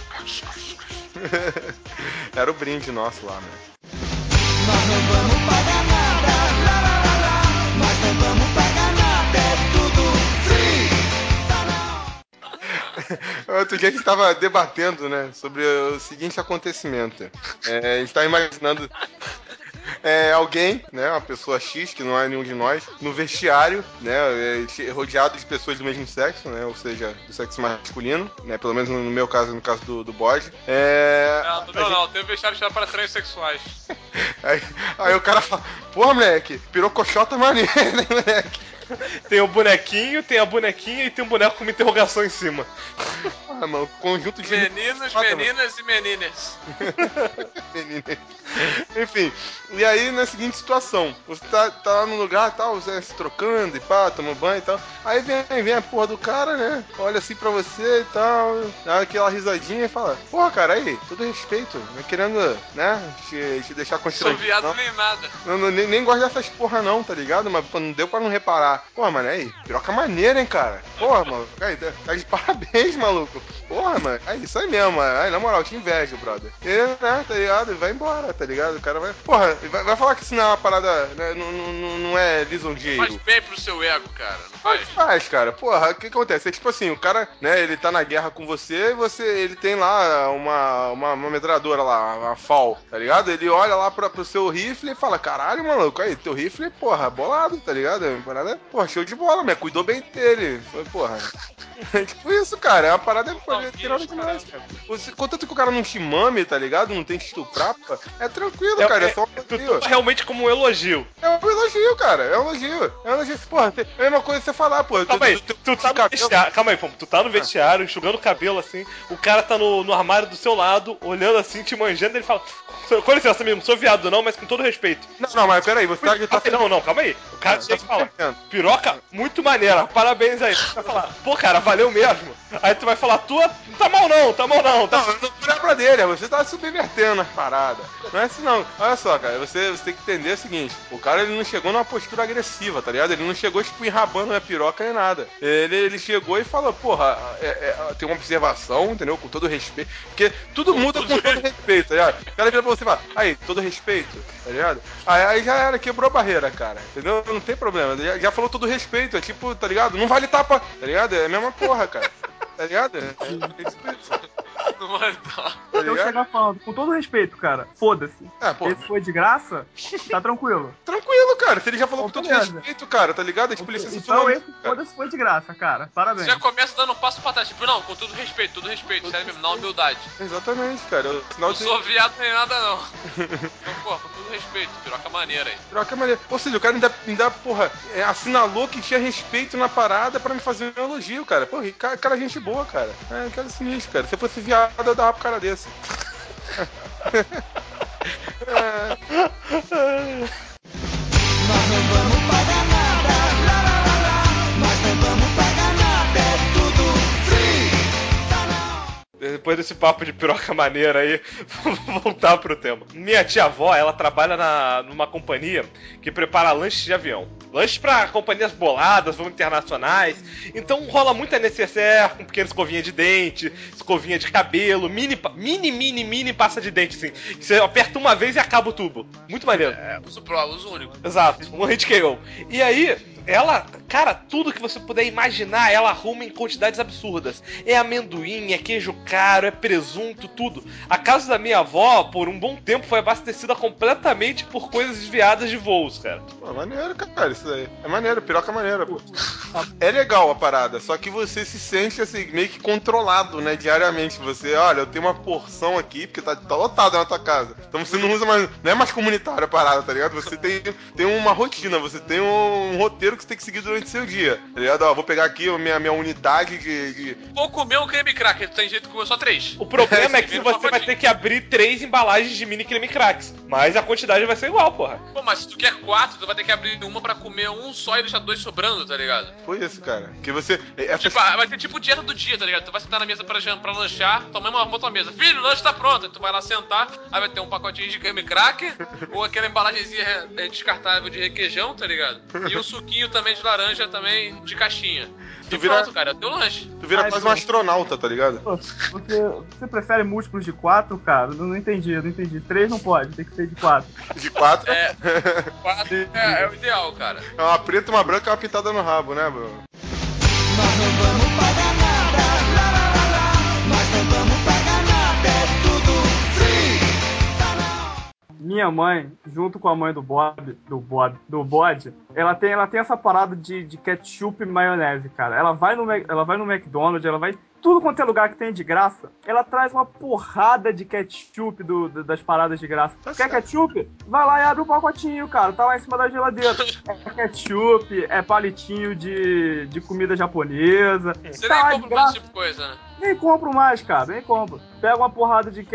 B: Era o brinde nosso lá, né?
F: Nós não vamos pagar nada, lá, lá, lá, lá. Nós não vamos pagar nada, é tudo free.
B: Outro dia a gente tava debatendo, né, sobre o seguinte acontecimento. A gente tá imaginando alguém, né, uma pessoa X, que não é nenhum de nós, no vestiário, né, rodeado de pessoas do mesmo sexo, né, ou seja, do sexo masculino, né, pelo menos no meu caso, no caso do bode.
C: Não, tem um vestiário chamado para transexuais.
B: Aí o cara fala: porra, moleque, pirocochota maneira, hein, moleque?
A: Tem o bonequinho, tem a bonequinha e tem um boneco com uma interrogação em cima.
B: Ah, mano, conjunto de...
C: Meninos, meninas e meninas.
B: Meninas. Enfim, e aí na seguinte situação, você tá lá no lugar e tal, você se trocando e pá, toma banho e tal. Aí vem a porra do cara, né? Olha assim pra você e tal, dá aquela risadinha e fala: porra, cara, aí, todo respeito, né, querendo, né, te deixar constrangido.
C: Sou viado nem nada.
B: Nem gosto dessas porra não, tá ligado? Mas pô, não deu pra não reparar. Porra, mano, aí, piroca maneira, hein, cara? Porra, mano, aí, tá de parabéns, maluco. Porra, mano, é isso aí mesmo, mano. Aí, na moral, te invejo, brother. E, né, tá ligado? Vai embora, tá ligado? O cara vai... Porra, vai falar que isso não é uma parada, né, não é lisonjeiro.
C: Faz bem pro seu ego, cara, não faz?
B: Faz, cara. Porra, o que acontece? É tipo assim, o cara, né, ele tá na guerra com você e ele tem lá uma metralhadora lá, uma FAL, tá ligado? Ele olha lá pro seu rifle e fala: caralho, maluco, aí, teu rifle, porra, bolado, tá ligado? Parada, porra, show de bola, mas cuidou bem dele. Foi, porra. É tipo isso, cara. É uma parada que pode ter nada demais, cara. Contanto que o cara não te mame, tá ligado? Não tem que estuprar, pô, é tranquilo, cara. É só um elogio.
A: Realmente como um elogio.
B: É um elogio, cara. É um elogio. É um elogio. Porra, é a mesma coisa que você falar, pô.
A: Calma aí, tu tá no vestiário. Calma aí, pô. Tu tá no vestiário, enxugando o cabelo assim. O cara tá no armário do seu lado, olhando assim, te manjando. Ele fala: com licença, amigo, não sou viado, não, mas com todo respeito.
B: Não, mas peraí, você tá.
A: Não, calma aí. O cara chega e fala: piroca, muito maneira, parabéns aí. Tu vai falar: pô, cara, valeu mesmo. Aí tu vai falar: tua, não tá mal não. Não
B: é pra dele, você tá subvertendo as paradas. Não é assim não. Olha só, cara, você tem que entender o seguinte: o cara, ele não chegou numa postura agressiva, tá ligado? Ele não chegou, tipo, enrabando a piroca nem nada. Ele chegou e falou: porra, tem uma observação, entendeu? Com todo respeito. Porque tudo muda com todo respeito, tá ligado? O cara vira pra você e fala: aí, todo respeito, tá ligado? Aí já era, quebrou a barreira, cara, entendeu? Não tem problema, já falou todo respeito, é tipo, tá ligado? Não vale tapa, tá ligado? É a mesma porra, cara. Tá ligado? É tipo isso.
C: Não vai dar.
B: Tá
E: Se eu
B: ligado?
E: chegar falando, com todo respeito, cara, foda-se.
B: Pô,
E: Esse foi de graça, tá tranquilo.
B: tranquilo, cara. Se ele já falou com todo
E: Beleza.
B: respeito, cara, tá ligado? É tipo licença
E: Então
B: fundamental,
E: esse
B: cara.
E: foda-se foi de graça, cara. Parabéns.
C: Já começa dando um passo pra trás. Tipo, não, com todo respeito, sério mesmo, na humildade.
B: Exatamente, cara. Sinal
C: Não
B: de
C: sou viado nem nada, não. Então, pô, com todo respeito, piroca maneira aí.
B: troca maneira. Ou seja, o cara ainda porra, assinalou que tinha respeito na parada pra me fazer um elogio, cara. Porra, e cara, gente boa, cara. Cara sinistro, cara. Se eu fosse viado, eu dava pro cara desse.
F: Nós não vamos pagar nada, lá, lá, lá, lá. Nós não vamos pagar nada, é tudo free. Tá não.
A: Depois desse papo de piroca maneira aí, vamos voltar pro tema. Minha tia-avó, ela trabalha numa companhia que prepara lanches de avião. Lanches pra companhias boladas, voos internacionais. Então rola muita necessaire com pequena escovinha de dente, escovinha de cabelo, mini pasta de dente, assim. Você aperta uma vez e acaba o tubo. Muito maneiro.
C: Uso único.
A: Exato, um hit KO. E aí, ela, cara, tudo que você puder imaginar, ela arruma em quantidades absurdas. É amendoim, é queijo caro, é presunto, tudo. A casa da minha avó, por um bom tempo, foi abastecida completamente por coisas desviadas de voos, cara.
B: Pô, maneiro, cara, isso aí. É maneiro, piroca maneira, pô. É legal a parada, só que você se sente assim, meio que controlado, né, diariamente. Você, olha, eu tenho uma porção aqui, porque tá lotado na tua casa. Então você não usa mais, não é mais comunitária a parada, tá ligado? Você tem uma rotina, você tem um roteiro que você tem que seguir durante o seu dia, tá ligado? Ó, vou pegar aqui a minha unidade de...
C: Vou comer um creme cracker, tem jeito de comer só 3.
A: O problema é que você vai ter que abrir 3 embalagens de mini creme cracks. Mas a quantidade vai ser igual, porra.
C: Pô, mas se tu quer 4, tu vai ter que abrir uma pra comer um só e deixar 2 sobrando, tá ligado?
B: Foi isso, cara. Que você...
C: Tipo, vai ter tipo dieta do dia, tá ligado? Tu vai sentar na mesa pra lanchar, tua mãe arrumou tua mesa. Filho, o lanche tá pronto. Aí tu vai lá sentar, aí vai ter um pacotinho de creme cracker, ou aquela embalagenzinha descartável de requeijão, tá ligado? E um suquinho também de laranja também de caixinha. E pronto, cara, é teu lanche.
B: Tu vira quase um astronauta, tá ligado?
E: Pô, você prefere múltiplos de 4, cara? Não entendi. 3 não pode, tem que ser de 4.
B: De 4.
C: É, 4 é o ideal, cara.
B: É uma preta, uma branca e uma pintada no rabo, né, Bruno?
F: Nós não vamos pagar nada, lá, lá, lá, lá. Nós não vamos pagar nada, é tudo free. Tá não.
E: Minha mãe, junto com a mãe do Bode, ela tem essa parada de ketchup e maionese, cara. Ela vai no McDonald's, ela vai tudo quanto é lugar que tem de graça, ela traz uma porrada de ketchup das paradas de graça. Quer ketchup? Vai lá e abre o pacotinho, cara. Tá lá em cima da geladeira. É ketchup, é palitinho de comida japonesa.
C: Você
E: tá
C: nem compra esse tipo de coisa, né?
E: Nem compro mais, cara, nem compro. Pega uma porrada de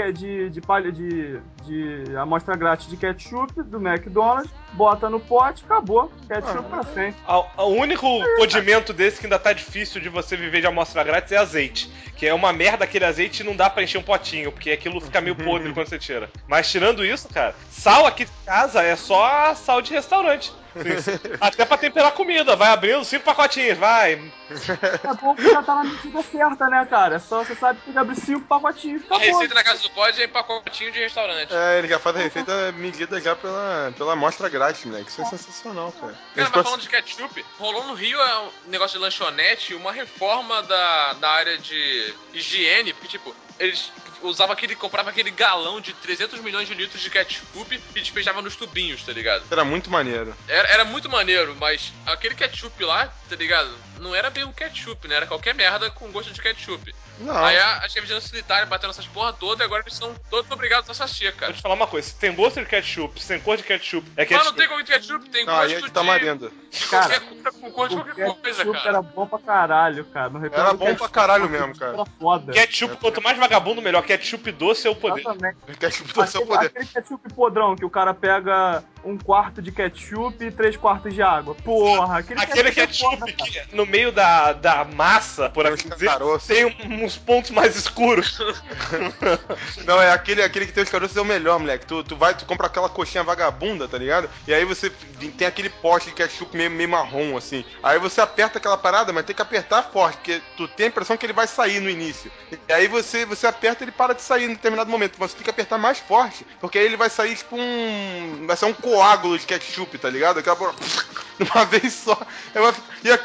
E: amostra grátis de ketchup do McDonald's, bota no pote, acabou. Ketchup pra sempre.
A: O único condimento desse que ainda tá difícil de você viver de amostra grátis é azeite. Que é uma merda aquele azeite e não dá pra encher um potinho, porque aquilo fica meio podre quando você tira. Mas tirando isso, cara, sal aqui de casa é só sal de restaurante. Até pra temperar comida, vai abrindo 5 pacotinhos, vai.
E: É bom que já tá na medida certa, né, cara? É só você sabe que tem que abrir 5 pacotinhos.
C: A
E: Acabou.
C: receita na casa do Pod é pacotinho de restaurante.
B: É, ele já faz a receita medida já pela amostra grátis, moleque. Isso é sensacional, cara.
C: Cara, mas falando de ketchup, rolou no Rio um negócio de lanchonete, uma reforma da área de higiene, porque, tipo, eles compravam aquele galão de 300 milhões de litros de ketchup e despejava nos tubinhos, tá ligado?
B: Era muito maneiro.
C: Era muito maneiro, mas aquele ketchup lá, tá ligado? Não era bem um ketchup, né? Era qualquer merda com gosto de ketchup.
B: Não.
C: Aí a vigilância sanitária batendo essas porra toda e agora eles são todos obrigados a sachê, cara.
A: Vou te falar uma coisa, se tem gosto de ketchup, se tem cor de ketchup, é ketchup.
C: Mas não tem gosto de ketchup, tem
B: Ah,
C: gosto
B: aí
C: de
B: tá marendo.
C: qualquer coisa com gosto de
E: O
C: qualquer coisa,
E: ketchup
C: cara.
E: era bom pra caralho, cara. No
B: Era bom pra caralho mesmo, cara.
E: Era foda.
A: Ketchup, quanto mais vagabundo, melhor. Ketchup doce é o poder.
E: Exatamente.
B: Ketchup do seu poder.
E: Aquele ketchup podrão que o cara pega 1/4 de ketchup e 3/4 de água. Porra,
A: Aquele ketchup
E: é foda, cara.
A: que no meio da massa, por assim dizer,
B: caroço.
A: tem uns pontos mais escuros.
B: Não, é aquele que tem os caroços é o melhor, moleque. Tu compra aquela coxinha vagabunda, tá ligado? E aí você tem aquele pote de ketchup meio marrom, assim. Aí você aperta aquela parada, mas tem que apertar forte, porque tu tem a impressão que ele vai sair no início. E aí você aperta e ele para de sair em determinado momento. Mas você tem que apertar mais forte, porque aí ele vai sair tipo vai ser um coágulo de ketchup, tá ligado? Aquela porra, de uma vez só. E o ketchup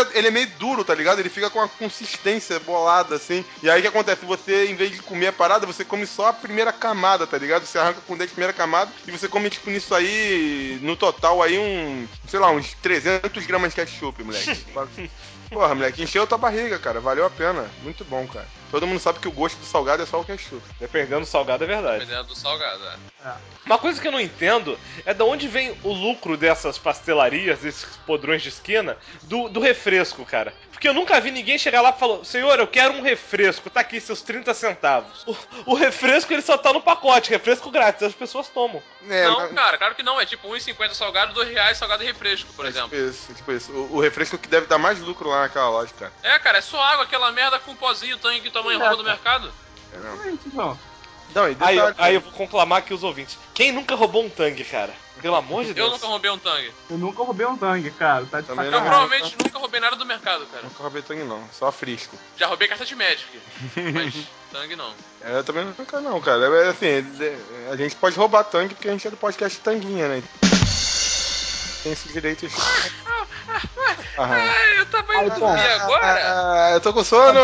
B: ele é meio duro, tá ligado? Ele fica com uma consistência bolada, assim. E aí o que acontece? Você, em vez de comer a parada, você come só a primeira camada, tá ligado? Você arranca com o dente a primeira camada e você come, tipo, nisso aí, no total aí, uns 300 gramas de ketchup, moleque. Porra, moleque, encheu a tua barriga, cara. Valeu a pena. Muito bom, cara. Todo mundo sabe que o gosto do salgado é só o ketchup.
A: Dependendo do salgado, é verdade.
C: Dependendo do salgado,
A: Uma coisa que eu não entendo é de onde vem o lucro dessas pastelarias, desses podrões de esquina, do refresco, cara. Porque eu nunca vi ninguém chegar lá e falar: senhor, eu quero um refresco, tá aqui seus 30 centavos. O refresco, ele só tá no pacote, refresco grátis, as pessoas tomam.
C: Não, cara, claro que não. É tipo R$1,50 salgado, R$2 salgado e refresco, por exemplo.
B: Tipo isso. O refresco que deve dar mais lucro lá naquela loja, cara.
C: É, cara, é só água, aquela merda com pozinho, tangue, tamanho rouba do mercado.
B: Não, e detalhe,
A: Aí eu vou conclamar aqui os ouvintes. Quem nunca roubou um tangue, cara? Pelo amor de Deus.
C: Eu nunca roubei um tangue.
E: Eu nunca roubei um tangue, cara. Tá de
B: Também
C: Eu
B: não.
E: sacanagem.
C: provavelmente nunca roubei nada do mercado, cara.
B: Nunca roubei tangue não, só frisco.
C: Já roubei carta de Magic, mas tangue não.
B: Eu também nunca não, cara. É assim, a gente pode roubar tangue porque a gente é do podcast Tanguinha, né? Tem esses direitos.
C: Eu tava indo dormir agora.
B: Eu tô com sono.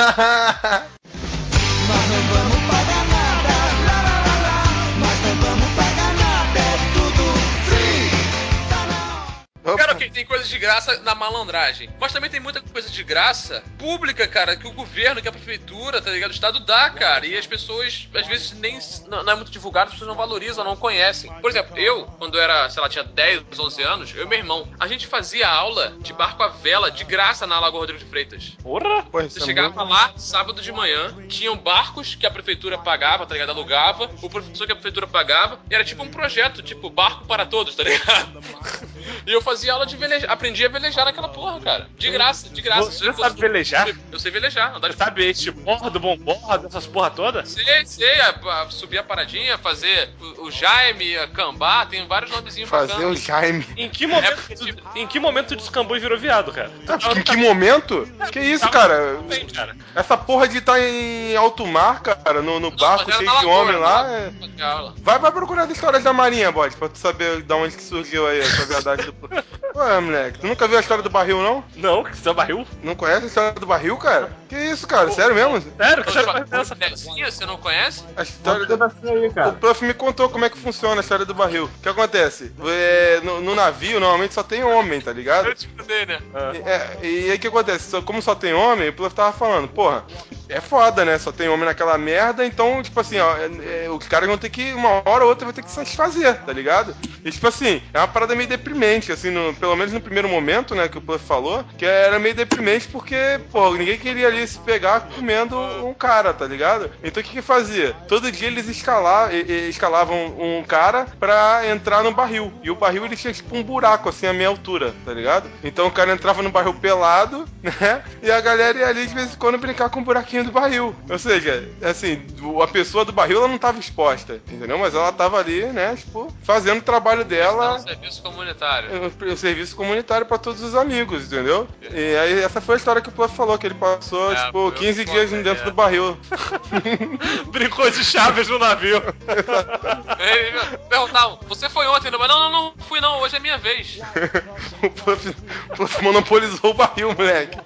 F: Nós não vamos pagar nada, lá, lá, lá, lá. Nós não vamos pagar nada, é tudo free. Tá não.
C: Cara, ok, tem coisa de graça na malandragem. Mas também tem muita coisa de graça pública, cara, que o governo, que a prefeitura, tá ligado? O Estado dá, cara. E as pessoas, às vezes, nem não é muito divulgado, as pessoas não valorizam, não conhecem. Por exemplo, eu, quando eu era, sei lá, tinha 10, 11 anos, eu e meu irmão, a gente fazia aula de barco à vela de graça na Lagoa Rodrigo de Freitas.
A: Porra!
C: Você chegava lá, sábado de manhã, tinham barcos que a prefeitura pagava, tá ligado? Alugava, o professor que a prefeitura pagava, e era tipo um projeto, tipo barco para todos, tá ligado? E eu fazia aula de velejar, aprendi a velejar naquela porra, cara. De graça, de graça.
A: Você sabe velejar?
C: Eu sei velejar, andar de
A: Você sabe este bordo, bom bordo, essas porra toda?
C: Sei, subir a paradinha, fazer o Jaime, a Cambá, tem vários nomezinhos
B: Fazer o
C: bacanas.
B: Jaime.
A: Em que momento,
C: É porque, tipo,
A: em que momento tu descambou e virou viado, cara?
B: Em que momento? Que isso, cara?
A: Bem, cara.
B: Essa porra de estar em alto mar, cara, no barco
C: mas era
B: cheio
C: na
B: de
C: Lagoa,
B: homem
C: era
B: lá.
C: na
B: é-
C: Lagoa, fazia aula.
B: Vai procurar as histórias da Marinha, bode, pra tu saber de onde que surgiu aí essa verdade do. Ué, moleque, tu nunca viu a história do barril, não?
A: Não, que você é barril?
B: Não conhece a história do barril, cara? Que isso, cara? Sério mesmo?
A: Sério, que
C: Então,
A: história é essa?
C: Dezinha, você não conhece?
B: A história do.
E: Pedacinho aí,
B: O
E: cara.
B: prof me contou como é que funciona a história do barril. O que acontece? No navio, normalmente só tem homem, tá ligado?
C: Eu te mandei, né?
B: E aí o que acontece? Como só tem homem, o prof tava falando, porra, é foda, né? Só tem homem naquela merda, então, tipo assim, ó, os caras vão ter que, uma hora ou outra, vai ter que se satisfazer, tá ligado? E, tipo assim, é uma parada meio deprimente, assim, pelo menos no primeiro momento, né, que o prof falou, que era meio deprimente porque, pô, ninguém queria ali se pegar comendo um cara, tá ligado? Então o que fazia? Todo dia eles escalavam um cara pra entrar no barril. E o barril ele tinha tipo um buraco, assim, a meia altura, tá ligado? Então o cara entrava no barril pelado, né? E a galera ia ali de vez em quando brincar com o buraquinho do barril. Ou seja, assim, a pessoa do barril ela não tava exposta, entendeu? Mas ela tava ali, né, tipo, fazendo o trabalho dela.
C: Um serviço comunitário.
B: O serviço comunitário pra todos os amigos, entendeu? E aí essa foi a história que o Puff falou, que ele passou, tipo, 15 dias dentro do barril.
A: Brincou de chaves no navio.
C: Ele perguntavam, você foi ontem? Mas não fui não, hoje é minha vez.
B: O Puff monopolizou o barril, moleque.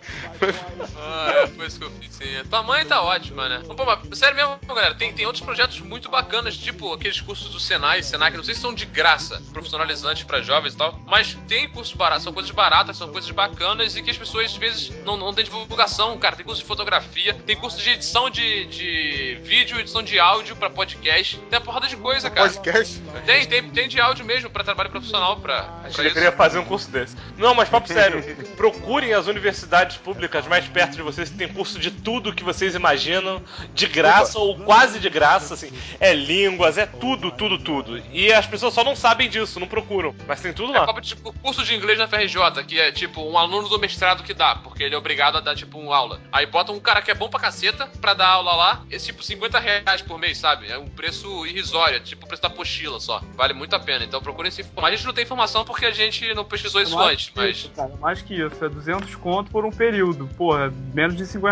C: Foi isso que eu fiz, sim. Tua mãe tá ótima, né? Pô, mas, sério mesmo, galera, tem outros projetos muito bacanas, tipo aqueles cursos do Senai, que não sei se são de graça, profissionalizantes pra jovens e tal, mas tem cursos baratos, são coisas baratas, são coisas bacanas e que as pessoas às vezes não tem divulgação, cara. Tem curso de fotografia, tem curso de edição de vídeo, edição de áudio pra podcast, tem uma porrada de coisa, cara.
B: Podcast?
C: Tem de áudio mesmo pra trabalho profissional, pra
A: Eu
C: isso.
A: queria fazer um curso desse. Não, mas papo sério. Procurem as universidades públicas mais perto de vocês que tem curso de tudo que vocês imaginam, de graça ou quase de graça, assim. É línguas, é tudo. E as pessoas só não sabem disso, não procuram. Mas tem tudo
C: É
A: lá.
C: como tipo curso de inglês na FRJ, que é tipo um aluno do mestrado que dá, porque ele é obrigado a dar tipo uma aula. Aí bota um cara que é bom pra caceta pra dar aula lá, esse tipo R$50 por mês, sabe? É um preço irrisório, é tipo o preço da apostila só. Vale muito a pena, então procurem se informar. A gente não tem informação porque a gente não pesquisou isso
E: Mais
C: antes,
E: que
C: mas...
E: isso, cara, mais que isso, é 200 conto por um período. Porra, menos de R$50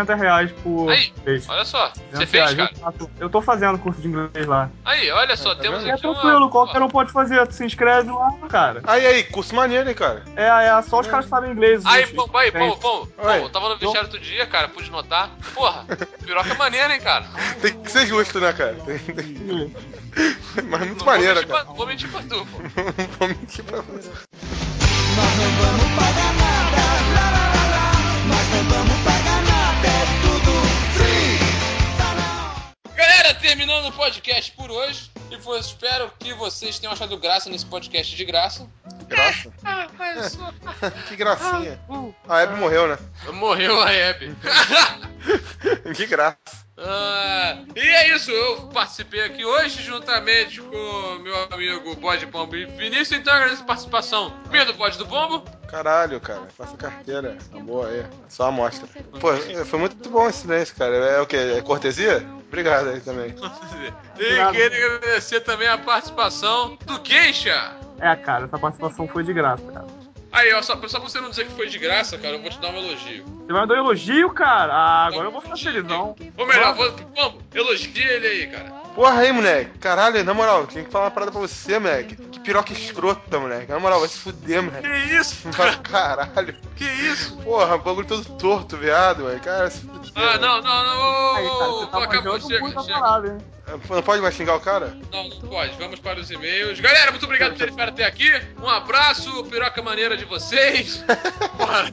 E: reais por
C: Aí,
E: mês.
C: olha só. Você
E: 200
C: fez,
E: reais.
C: cara?
E: Eu tô fazendo curso de inglês lá.
C: Aí, olha só,
B: tá
C: temos
B: vendo?
E: É
C: aqui
E: tranquilo,
C: uma...
E: qualquer um pode fazer. Tu se inscreve lá, cara.
B: Aí, curso maneiro, hein, cara.
E: É só os caras que sabem inglês.
C: Aí,
E: os-
C: pô, aí,
E: tem-
C: pô,
B: Oi.
C: eu tava no vestiário outro dia, cara, pude notar. Porra, piroca é maneira, hein, cara.
B: Tem que ser justo, né, cara? Mas muito maneiro, cara.
C: Vou mentir pra tu, pô.
B: Não vou mentir pra você.
F: Nós não vamos pagar nada, lá, lá, lá, lá. Nós não vamos pagar nada, é tudo free. Tá não.
C: Galera, terminando o podcast por hoje. E espero que vocês tenham achado graça nesse podcast de graça.
B: Graça? Que gracinha. A Hebe morreu, né?
C: Morreu a Hebe.
B: Que graça.
C: E é isso, eu participei aqui hoje juntamente com meu amigo Bode Pombo e Vinícius. Então agradeço a participação minha do Bode do Pombo.
B: Caralho, cara. Faça carteira. Tá boa aí. Só amostra. Pô, foi muito bom esse silêncio, cara. É o quê? É cortesia? Obrigado aí também.
C: E queria agradecer também a participação do Geisha.
E: cara, essa participação foi de graça, cara.
C: Aí, ó, só pra você não dizer que foi de graça, cara, eu vou te dar um elogio.
E: Você vai dar um elogio, cara? Agora eu vou ficar felizão.
C: Ou melhor, vamos, elogia ele aí, cara.
B: Porra aí, moleque. Caralho, na moral, tinha que falar uma parada pra você, moleque. Que piroca escrota, moleque. Na moral, vai se fuder, moleque.
C: Que isso, cara?
B: Caralho.
C: Que isso?
B: Porra, o bagulho todo torto, viado, moleque. Cara, se fuder.
C: Ah, não,
E: Aí, cara, você tá
C: acabou,
E: manjando
C: chega,
E: muita
C: chega.
E: parada, hein?
B: Não pode mais xingar o cara?
C: Não pode. Vamos para os e-mails. Galera, muito obrigado por terem ficado até aqui. Um abraço, piroca maneira de vocês. Bora.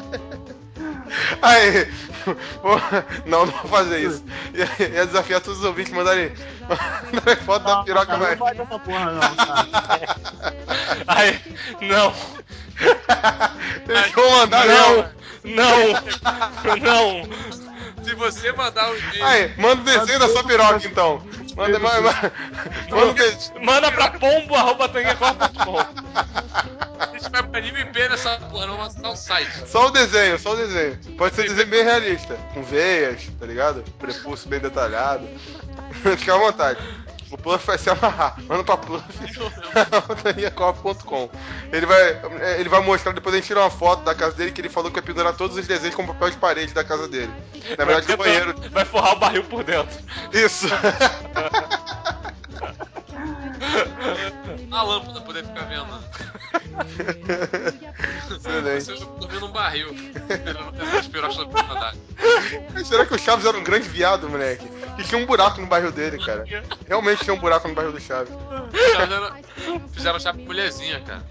B: Aí, porra, não vou fazer isso. Ia desafiar todos os ouvintes a mandarem foto da piroca
E: Não
B: mais.
E: vai dessa porra, não, cara.
A: Ai, não,
B: Eles vão mandar, não.
A: não.
C: Se você mandar um e-mail...
B: Aí, manda o desenho da sua piroca, então. Manda o desenho.
A: Manda pra pombo@tanguecor.com.
C: A gente vai pra anime P nessa porra, não vamos o site.
B: Só o desenho. Pode ser desenho bem realista. Com veias, tá ligado? Prepulso bem detalhado. Fica à vontade. O Pluff vai se amarrar. Manda pra Pluff.com. Ele vai mostrar, depois a gente tira uma foto da casa dele, que ele falou que vai pendurar todos os desenhos com papel de parede da casa dele. Na verdade, do banheiro.
A: Vai forrar o barril por dentro.
B: Isso.
C: A lâmpada poder ficar vendo.
B: Excelente.
C: Você dormiu num barril. Esperando as pirocas da propriedade.
B: Será que o Chaves era um grande viado, moleque? E tinha um buraco no barril dele, cara. Realmente tinha um buraco no barril do Chaves.
C: Fizeram chapa de mulherzinha, cara.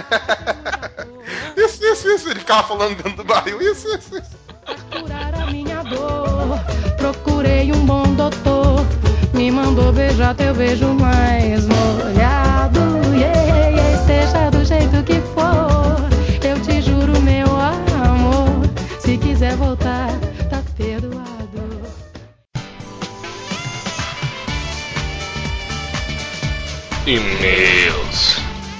B: Isso. Ele ficava falando dentro do barril. Isso.
G: Curar a minha dor, procurei um bom doutor, me mandou beijar teu beijo mais molhado, seja do jeito que for, eu te juro meu amor, se quiser voltar, tá perdoado.
A: E-mails.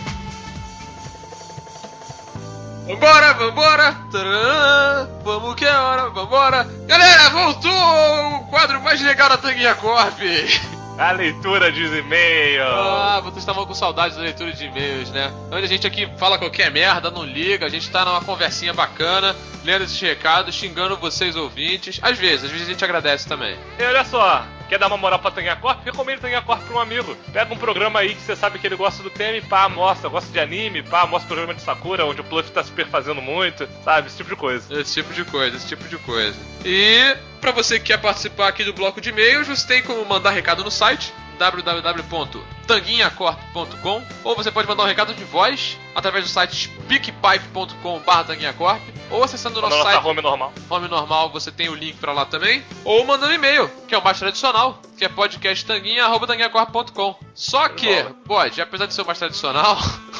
C: Vambora! Tcharam! Vamos que é hora, vambora! Galera, voltou o quadro mais legal da Tanguinha Corp!
A: A leitura de e-mails.
C: Vocês estavam com saudades da leitura de e-mails, né? Onde a gente aqui fala qualquer merda, não liga, a gente tá numa conversinha bacana, lendo esses recados, xingando vocês ouvintes. Às vezes a gente agradece também.
A: E olha só, quer dar uma moral pra Tanguinha Corp? Recomendo Tanguinha Corp pra um amigo. Pega um programa aí que você sabe que ele gosta do tema e pá, mostra. Gosta de anime, pá, mostra o programa de Sakura, onde o Pluff tá super fazendo muito, sabe? Esse tipo de coisa.
C: Esse tipo de coisa. E pra você que quer participar aqui do bloco de e-mails, você tem como mandar recado no site www.tanguinhacorp.com, ou você pode mandar um recado de voz através do site speakpipe.com/tanguinhacorp, ou acessando o nosso site
A: home normal.
C: Home normal, você tem o link pra lá também, ou mandando e-mail, que é o mais tradicional, que é podcasttanguinha@tanguinhacorp.com. Só que, pode, apesar de ser o mais tradicional,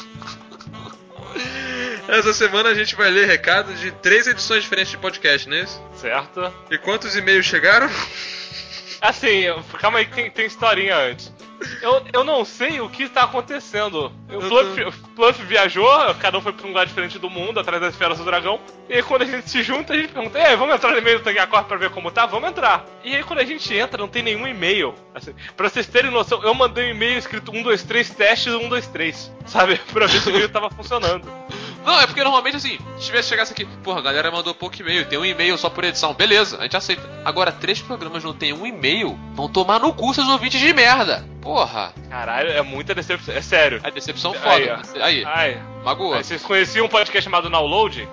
C: essa semana a gente vai ler recados de 3 edições diferentes de podcast, não é isso?
A: Certo?
C: E quantos e-mails chegaram?
A: Assim, calma aí que tem historinha antes. Eu não sei o que tá acontecendo. O Pluff viajou, cada um foi pra um lugar diferente do mundo, atrás das esferas do dragão. E aí quando a gente se junta, a gente pergunta: ei, vamos entrar no e-mail do Tanguinha Corp pra ver como tá? Vamos entrar. E aí quando a gente entra, não tem nenhum e-mail. Assim, pra vocês terem noção, eu mandei um e-mail escrito 123 testes 123, sabe? Pra ver se o e-mail tava funcionando.
C: Não, é porque normalmente assim, se tivesse chegasse aqui, porra, a galera mandou pouco e-mail, tem um e-mail só por edição, beleza, a gente aceita. Agora, 3 programas não tem um e-mail, vão tomar no cu seus ouvintes de merda. Porra.
A: Caralho, é muita decepção. É sério.
C: É decepção foda. Aí. Magoa.
A: Vocês conheciam um podcast chamado Download?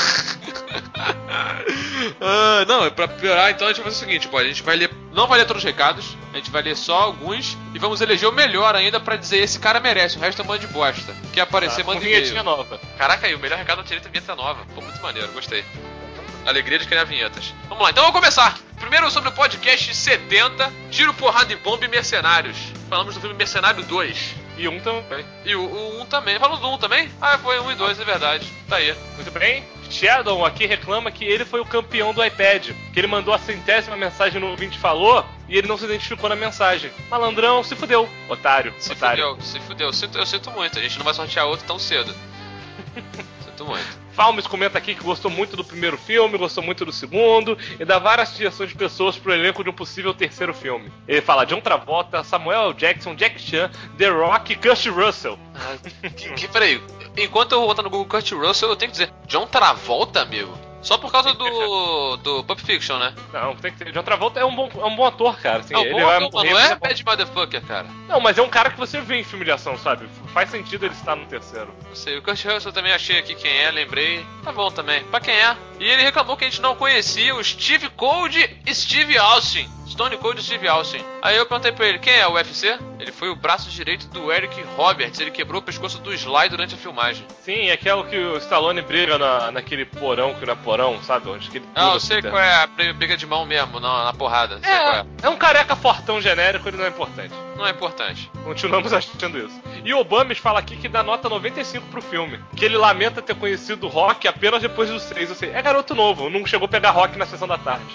C: Não, pra piorar, então a gente vai fazer o seguinte, pô, a gente vai ler, não vai ler todos os recados, a gente vai ler só alguns e vamos eleger o melhor ainda pra dizer esse cara merece, o resto é um bando de bosta. Quer aparecer, manda
A: vinhetinha nova.
C: Caraca, aí, o melhor recado da direita é vinheta nova. Pô, muito maneiro, gostei. Alegria de criar vinhetas. Vamos lá, então vamos começar. Primeiro sobre o podcast 70, Tiro, Porrada e Bomba e Mercenários. Falamos do filme Mercenário 2.
A: E um também.
C: E o 1 também. Falamos do 1 também? Ah, foi 1 e 2, é verdade. Tá aí.
A: Muito bem. Sheldon aqui reclama que ele foi o campeão do iPad, que ele mandou a 100ª mensagem no ouvinte falou e ele não se identificou na mensagem. Malandrão, se fudeu, otário.
C: Se fudeu. Eu sinto muito, a gente não vai sortear outro tão cedo. Sinto muito.
A: Falmes comenta aqui que gostou muito do primeiro filme, gostou muito do segundo e dá várias sugestões de pessoas pro elenco de um possível terceiro filme. Ele fala John Travolta, Samuel L. Jackson, Jack Chan, The Rock e Kurt Russell.
C: Peraí, enquanto eu vou botar no Google Kurt Russell, eu tenho que dizer John Travolta, amigo? Só por causa do Pulp Fiction, né?
A: Não, tem que ter. John Travolta é um bom ator, cara. Assim,
C: é um
A: ele
C: bom ator, mas não é bad motherfucker, cara.
A: Não, mas é um cara que você vê em filme de ação, sabe? Faz sentido ele estar no terceiro.
C: Não sei, o Kurt Russell também achei aqui quem é, lembrei. Tá bom também, pra quem é. E ele reclamou que a gente não conhecia o Steve Cold e Steve Austin. Stone Cold e Steve Austin. Aí eu perguntei pra ele, quem é o UFC? Ele foi o braço direito do Eric Roberts. Ele quebrou o pescoço do Sly durante a filmagem.
A: Sim, é aquele que o Stallone briga naquele porão, que não é porão, sabe? Onde que ele
C: eu sei qual é a briga de mão mesmo, na porrada. Sei qual é.
A: É um careca fortão genérico, ele não é importante.
C: Não é importante.
A: Continuamos achando isso. E o Obamas fala aqui que dá nota 95 pro filme. Que ele lamenta ter conhecido o Rock apenas depois dos 6. Ou seja, é garoto novo, não chegou a pegar Rock na sessão da tarde.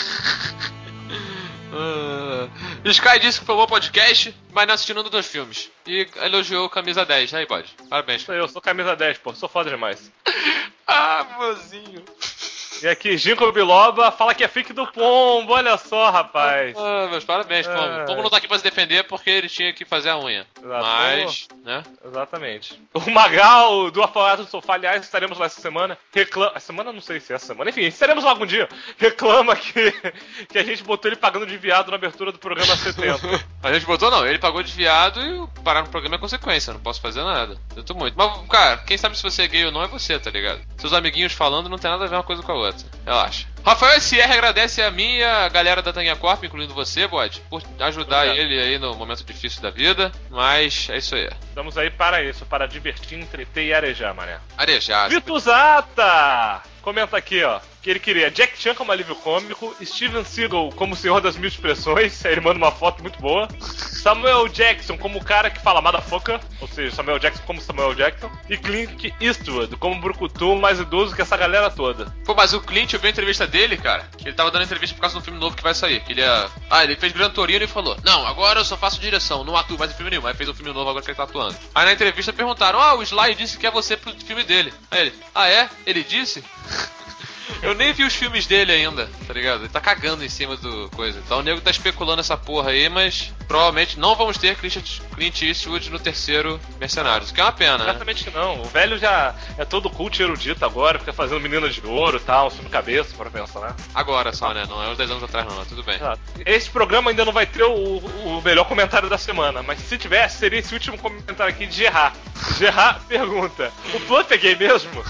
C: Sky disse que foi um bom podcast, mas não assistiu nenhum dos 2 filmes. E elogiou Camisa 10. Aí, pode. Parabéns.
A: Eu sou Camisa 10, pô. Sou foda demais.
C: Mozinho.
A: E aqui, Ginkgo Biloba fala que é fique do Pombo. Olha só, rapaz.
C: Meus parabéns, Pombo. Pombo não tá aqui pra se defender porque ele tinha que fazer a unha.
A: Exato.
C: Mas, né?
A: Exatamente. O Magal, do Apoiado do Sofá, aliás, estaremos lá essa semana. A semana não sei se é essa semana. Enfim, estaremos lá algum dia. Reclama que a gente botou ele pagando de viado na abertura do programa 70.
C: A gente botou não, ele pagou de viado e parar no programa é consequência. Não posso fazer nada. Eu tô muito. Mas, cara, quem sabe se você é gay ou não é você, tá ligado? Seus amiguinhos falando não tem nada a ver uma coisa com a outra. Relaxa. Rafael SR agradece a mim e a galera da Tanha Corp, incluindo você, Bode, por ajudar ele aí no momento difícil da vida. Mas é isso aí.
A: Estamos aí para isso, para divertir, entreter e arejar, mané.
C: Arejar.
A: Vitor Zata! Comenta aqui, ó, que ele queria Jack Chan como alívio cômico, Steven Seagal como senhor das mil expressões, aí ele manda uma foto muito boa, Samuel Jackson como o cara que fala motherfucker, ou seja, Samuel Jackson como Samuel Jackson, e Clint Eastwood como brucutu mais idoso que essa galera toda.
C: Pô, mas o Clint, eu vi a entrevista dele, cara, ele tava dando entrevista por causa do filme novo que vai sair, que ele ia... ele fez Gran Torino e falou, não, agora eu só faço direção, não atuo mais em filme nenhum, aí fez um filme novo agora que ele tá atuando. Aí na entrevista perguntaram, o Sly disse que é você pro filme dele. Aí ele, é? Ele disse? Eu nem vi os filmes dele ainda, tá ligado? Ele tá cagando em cima do coisa. Então o nego tá especulando essa porra aí, mas provavelmente não vamos ter Clint Eastwood no terceiro Mercenários, o que é uma pena, né?
A: Exatamente que não. O velho já é todo cult erudito agora, fica fazendo Menina de Ouro e tal, subindo cabeça, para pensar.
C: Agora só, né? Não é uns 10 anos atrás não, tudo bem.
A: Exato. Esse programa ainda não vai ter o melhor comentário da semana, mas se tivesse, seria esse último comentário aqui de Gerard. Gerard pergunta, o Plump é gay mesmo?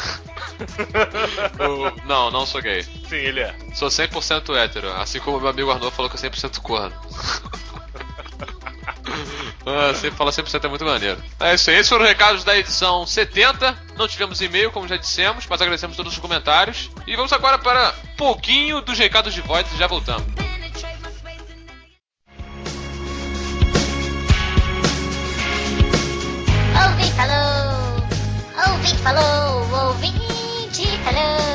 C: Não sou gay.
A: Sim, ele é.
C: Sou 100% hétero, assim como meu amigo Arnaud falou que eu 100% corno. Sempre falar 100% é muito maneiro. É isso aí, esses foram os recados da edição 70. Não tivemos e-mail, como já dissemos, mas agradecemos todos os comentários. E vamos agora para um pouquinho dos recados de voz e já voltamos.
D: Ouvinte falou, ouvinte falou, ouvinte falou.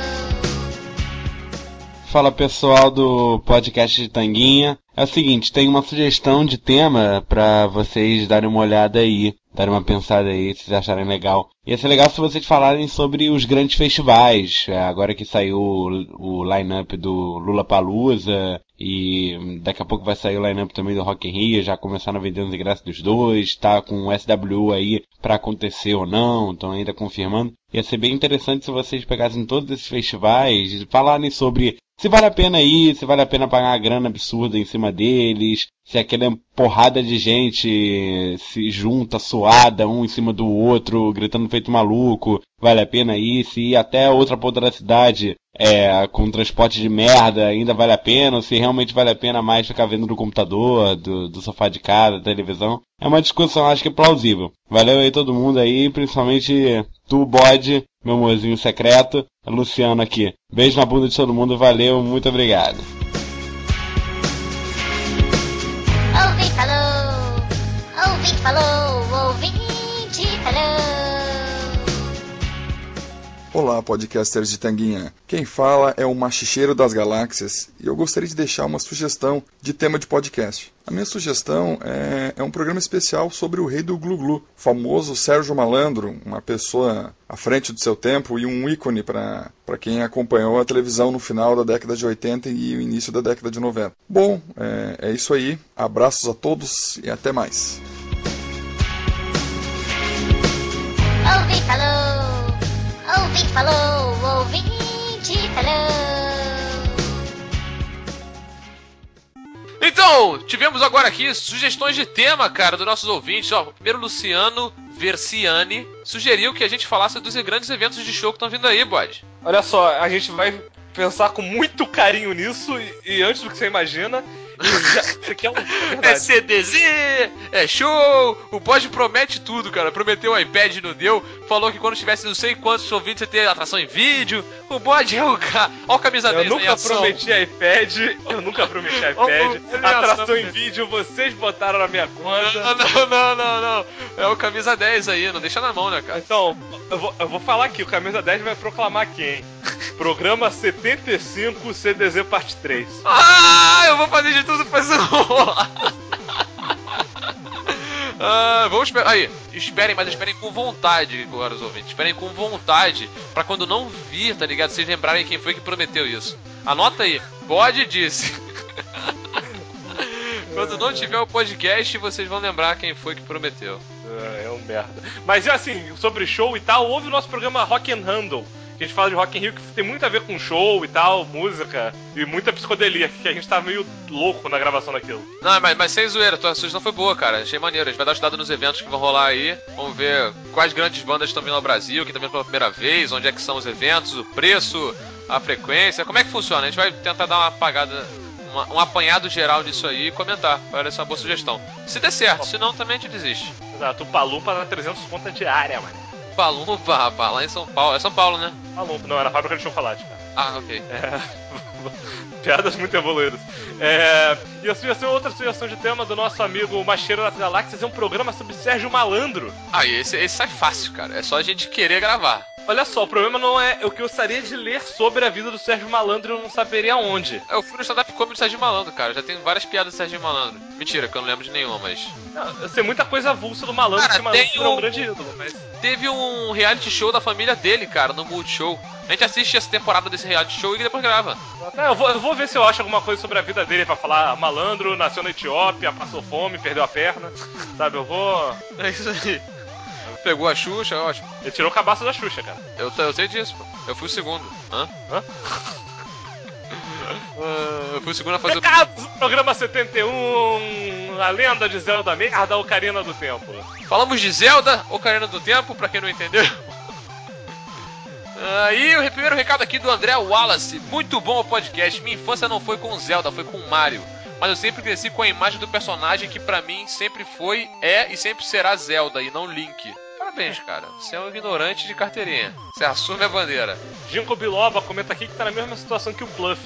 H: Fala pessoal do podcast de Tanguinha. É o seguinte, tem uma sugestão de tema pra vocês darem uma olhada aí. darem uma pensada aí, se vocês acharem legal. Ia ser legal se vocês falarem sobre os grandes festivais, agora que saiu o line-up do Lollapalooza, e daqui a pouco vai sair o line-up também do Rock in Rio, já começaram a vender os ingressos dos dois, tá com o SWU aí pra acontecer ou não, estão ainda confirmando. Ia ser bem interessante se vocês pegassem todos esses festivais e falarem sobre se vale a pena ir, se vale a pena pagar uma grana absurda em cima deles, se aquela porrada de gente se junta, suada, um em cima do outro, gritando feito maluco, vale a pena ir, se ir até a outra ponta da cidade com transporte de merda, ainda vale a pena, ou se realmente vale a pena mais ficar vendo no computador, do sofá de casa, da televisão. É uma discussão, acho que plausível. Valeu aí todo mundo aí, principalmente tu, Bode, meu mozinho secreto, Luciano aqui. Beijo na bunda de todo mundo, valeu, muito obrigado.
D: Ouvinte falou, ouvinte falou, ouvinte falou.
I: Olá, podcasters de Tanguinha. Quem fala é o Machicheiro das Galáxias e eu gostaria de deixar uma sugestão de tema de podcast. A minha sugestão é um programa especial sobre o rei do glu-glu, famoso Sérgio Malandro, uma pessoa à frente do seu tempo e um ícone para quem acompanhou a televisão no final da década de 80 e o início da década de 90. Bom, é isso aí. Abraços a todos e até mais.
D: Ouvinte falou, ouvinte falou, ouvinte falou.
C: Então, tivemos agora aqui sugestões de tema, cara, dos nossos ouvintes. Ó, primeiro, Luciano Versiani sugeriu que a gente falasse dos grandes eventos de show que estão vindo aí, Bode.
A: Olha só, a gente vai pensar com muito carinho nisso e antes do que você imagina, isso aqui é verdade.
C: É CDZ, é show, o Bode promete tudo, cara. Prometeu o iPad e não deu. Falou que quando tivesse não sei quantos ouvintes ia ter atração em vídeo. O Bode é o cara. Olha o camisa 10
A: Eu nunca prometi iPad. Atração em vídeo, vocês botaram na minha conta.
C: Não. É o camisa 10 aí, não deixa na mão, né, cara?
A: Então, eu vou falar aqui, o camisa 10 vai proclamar aqui, hein? Programa 75 CDZ parte 3.
C: Ah, eu vou fazer de tudo pra isso rolar. Vamos esperar. Aí, esperem, mas esperem com vontade, agora os ouvintes. Esperem com vontade, pra quando não vir, tá ligado? Vocês lembrarem quem foi que prometeu isso. Anota aí, Bode disse. Quando não tiver o podcast, vocês vão lembrar quem foi que prometeu.
A: É um merda. Mas assim, sobre show e tal, houve o nosso programa Rock and Handle. Que a gente fala de Rock in Rio, que tem muito a ver com show e tal, música, e muita psicodelia, que a gente tá meio louco na gravação daquilo.
C: Não, mas sem zoeira, tua sugestão foi boa, cara. Achei maneiro. A gente vai dar uma estudada nos eventos que vão rolar aí. Vamos ver quais grandes bandas estão vindo ao Brasil, quem tá vindo pela primeira vez, onde é que são os eventos, o preço, a frequência, como é que funciona. A gente vai tentar dar uma apagada, um apanhado geral nisso aí e comentar. Parece uma boa sugestão. Se der certo, se não, também a gente desiste.
A: Exato, o Palupa dá 300 contas diária, mano.
C: Palumpa, rapaz, lá em São Paulo. É São Paulo, né?
A: Palupa, não, era a fábrica de chocolate, cara.
C: Ah, ok.
A: Piadas muito evoluídas. E a sugestão, outra sugestão de tema do nosso amigo Macheiro das Galáxias é um programa sobre Sérgio Malandro.
C: Aí, esse sai fácil, cara. É só a gente querer gravar.
A: Olha só, o problema não é o que eu gostaria de ler sobre a vida do Sérgio Malandro e eu não saberia onde.
C: Eu fui no stand-up comedy do Sérgio Malandro, cara. Já tem várias piadas do Sérgio Malandro. Mentira, que eu não lembro de nenhuma, mas...
A: Eu sei muita coisa avulsa do Malandro,
C: cara,
A: que Malandro é um grande ídolo, mas...
C: Teve um reality show da família dele, cara, no Multishow. A gente assiste essa temporada desse reality show e depois grava.
A: Eu vou ver se eu acho alguma coisa sobre a vida dele pra falar. Malandro, nasceu na Etiópia, passou fome, perdeu a perna. Sabe, eu vou...
C: É isso aí. Pegou a Xuxa, ótimo.
A: Ele tirou o cabaço da Xuxa, cara.
C: Eu sei disso, pô. Eu fui o segundo. Hã? Eu fui o segundo a fazer
A: Recados do programa 71, a lenda de Zelda merda, Ocarina do Tempo.
C: Falamos de Zelda, Ocarina do Tempo, pra quem não entendeu. E o primeiro recado aqui do André Wallace. Muito bom o podcast. Minha infância não foi com Zelda, foi com Mario. Mas eu sempre cresci com a imagem do personagem que pra mim sempre foi, é e sempre será Zelda e não Link. Parabéns, cara. Você é um ignorante de carteirinha. Você assume a bandeira.
A: Ginkgo Biloba comenta aqui que tá na mesma situação que o Pluff.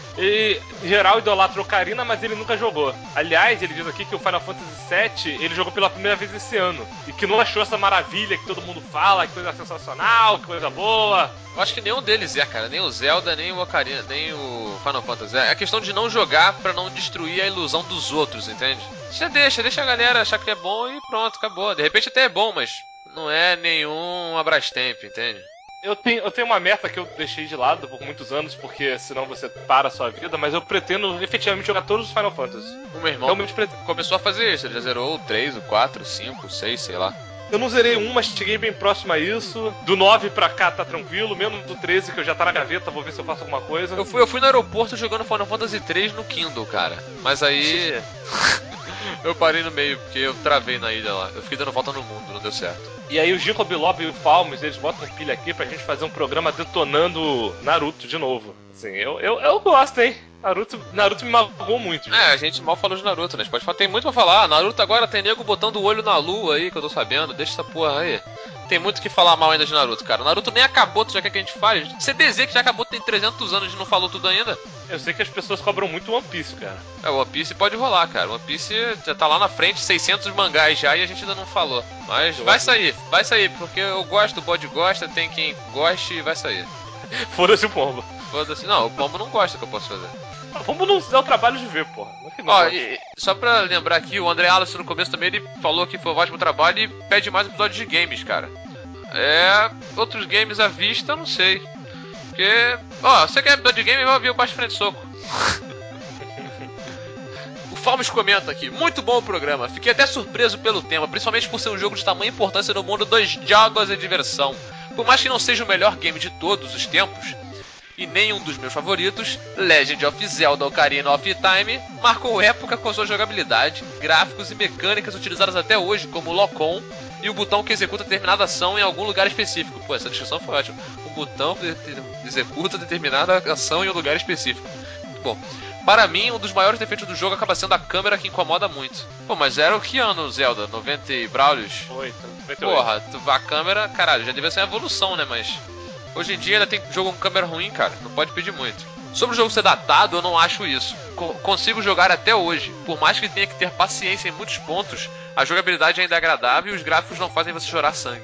A: E, em geral, idolatra o Ocarina, mas ele nunca jogou. Aliás, ele diz aqui que o Final Fantasy VII ele jogou pela primeira vez esse ano. E que não achou essa maravilha que todo mundo fala, que coisa sensacional, que coisa boa.
C: Eu acho que nenhum deles é, cara. Nem o Zelda, nem o Ocarina, nem o Final Fantasy. É a questão de não jogar pra não destruir a ilusão dos outros, entende? Já deixa a galera achar que é bom e pronto, acabou. De repente até é bom, mas não é nenhum Abrastemp, entende?
A: Eu tenho uma meta que eu deixei de lado por muitos anos, porque senão você para a sua vida, mas eu pretendo efetivamente jogar todos os Final Fantasy.
C: O meu irmão
A: Realmente pretendo.
C: começou a fazer isso. Ele já zerou o 3, o 4, o 5, o 6, sei lá.
A: Eu não zerei um, mas cheguei bem próximo a isso. Do 9 pra cá tá tranquilo, menos do 13 que eu já tá na gaveta, vou ver se eu faço alguma coisa.
C: Eu fui no aeroporto jogando Final Fantasy 3 no Kindle, cara. Mas aí eu parei no meio, porque eu travei na ilha lá. Eu fiquei dando volta no mundo, não deu certo.
A: E aí o Ginkgo Biloba e o Falmes, eles botam pilha aqui pra gente fazer um programa detonando Naruto de novo. Assim, eu gosto, hein? Naruto me magoou muito. Gente.
C: A gente mal falou de Naruto, né? A gente pode falar, tem muito pra falar. Naruto agora tem nego botando o olho na lua aí, que eu tô sabendo. Deixa essa porra aí. Tem muito que falar mal ainda de Naruto, cara. Naruto nem acabou, tu já quer que a gente fale? CDZ que já acabou, tem 300 anos e não falou tudo ainda.
A: Eu sei que as pessoas cobram muito One Piece, cara.
C: O One Piece pode rolar, cara. One Piece já tá lá na frente, 600 mangás já e a gente ainda não falou. Mas vai sair, porque eu gosto, o bode gosta, tem quem goste e vai sair.
A: Foda-se o pombo.
C: Foda-se, não, o pombo não gosta que eu posso fazer.
A: O pombo não dá o trabalho de ver, porra.
C: Só pra lembrar aqui, o André Alisson no começo também, ele falou que foi um ótimo trabalho e pede mais episódios de games, cara. Outros games à vista, eu não sei. Porque, você quer episódio de game, vai ouvir o Baixo Frente Soco. O Falmes comenta aqui, muito bom o programa, fiquei até surpreso pelo tema, principalmente por ser um jogo de tamanha importância no mundo dos jogos de diversão. Por mais que não seja o melhor game de todos os tempos, e nenhum dos meus favoritos, Legend of Zelda Ocarina of Time marcou época com sua jogabilidade, gráficos e mecânicas utilizadas até hoje, como o Lock-on e o botão que executa determinada ação em algum lugar específico. Pô, essa descrição foi ótima. O botão que executa determinada ação em um lugar específico. Muito bom. Para mim, um dos maiores defeitos do jogo acaba sendo a câmera, que incomoda muito. Pô, mas era o que ano, Zelda? 90 e Braulios?
A: 98.
C: Porra, a câmera, caralho, já devia ser uma evolução, né, mas... Hoje em dia ainda tem jogo com câmera ruim, cara. Não pode pedir muito. Sobre o jogo ser datado, eu não acho isso. Consigo jogar até hoje. Por mais que tenha que ter paciência em muitos pontos, a jogabilidade ainda é agradável e os gráficos não fazem você chorar sangue.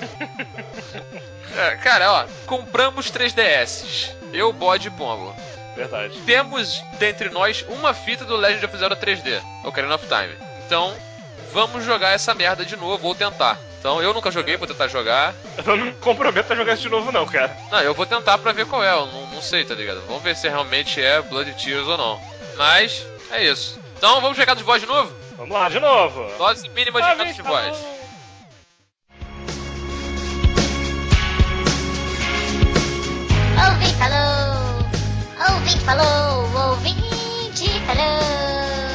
C: Cara, compramos 3DS. Eu, bode e pombo.
A: Verdade.
C: Temos dentre nós uma fita do Legend of Zelda 3D, Ocarina of Time. Então, vamos jogar essa merda de novo, ou tentar. Então, eu nunca joguei, vou tentar jogar.
A: Eu não me comprometo a jogar isso de novo não, cara.
C: Não, eu vou tentar pra ver qual é, eu não sei, tá ligado? Vamos ver se realmente é Blood Tears ou não. Mas, é isso. Então, vamos chegar dos voz de novo?
A: Vamos lá, de novo.
C: Dose mínima de recados de voz.
D: Ouvinte falou, ouvinte falou, ouvinte falou.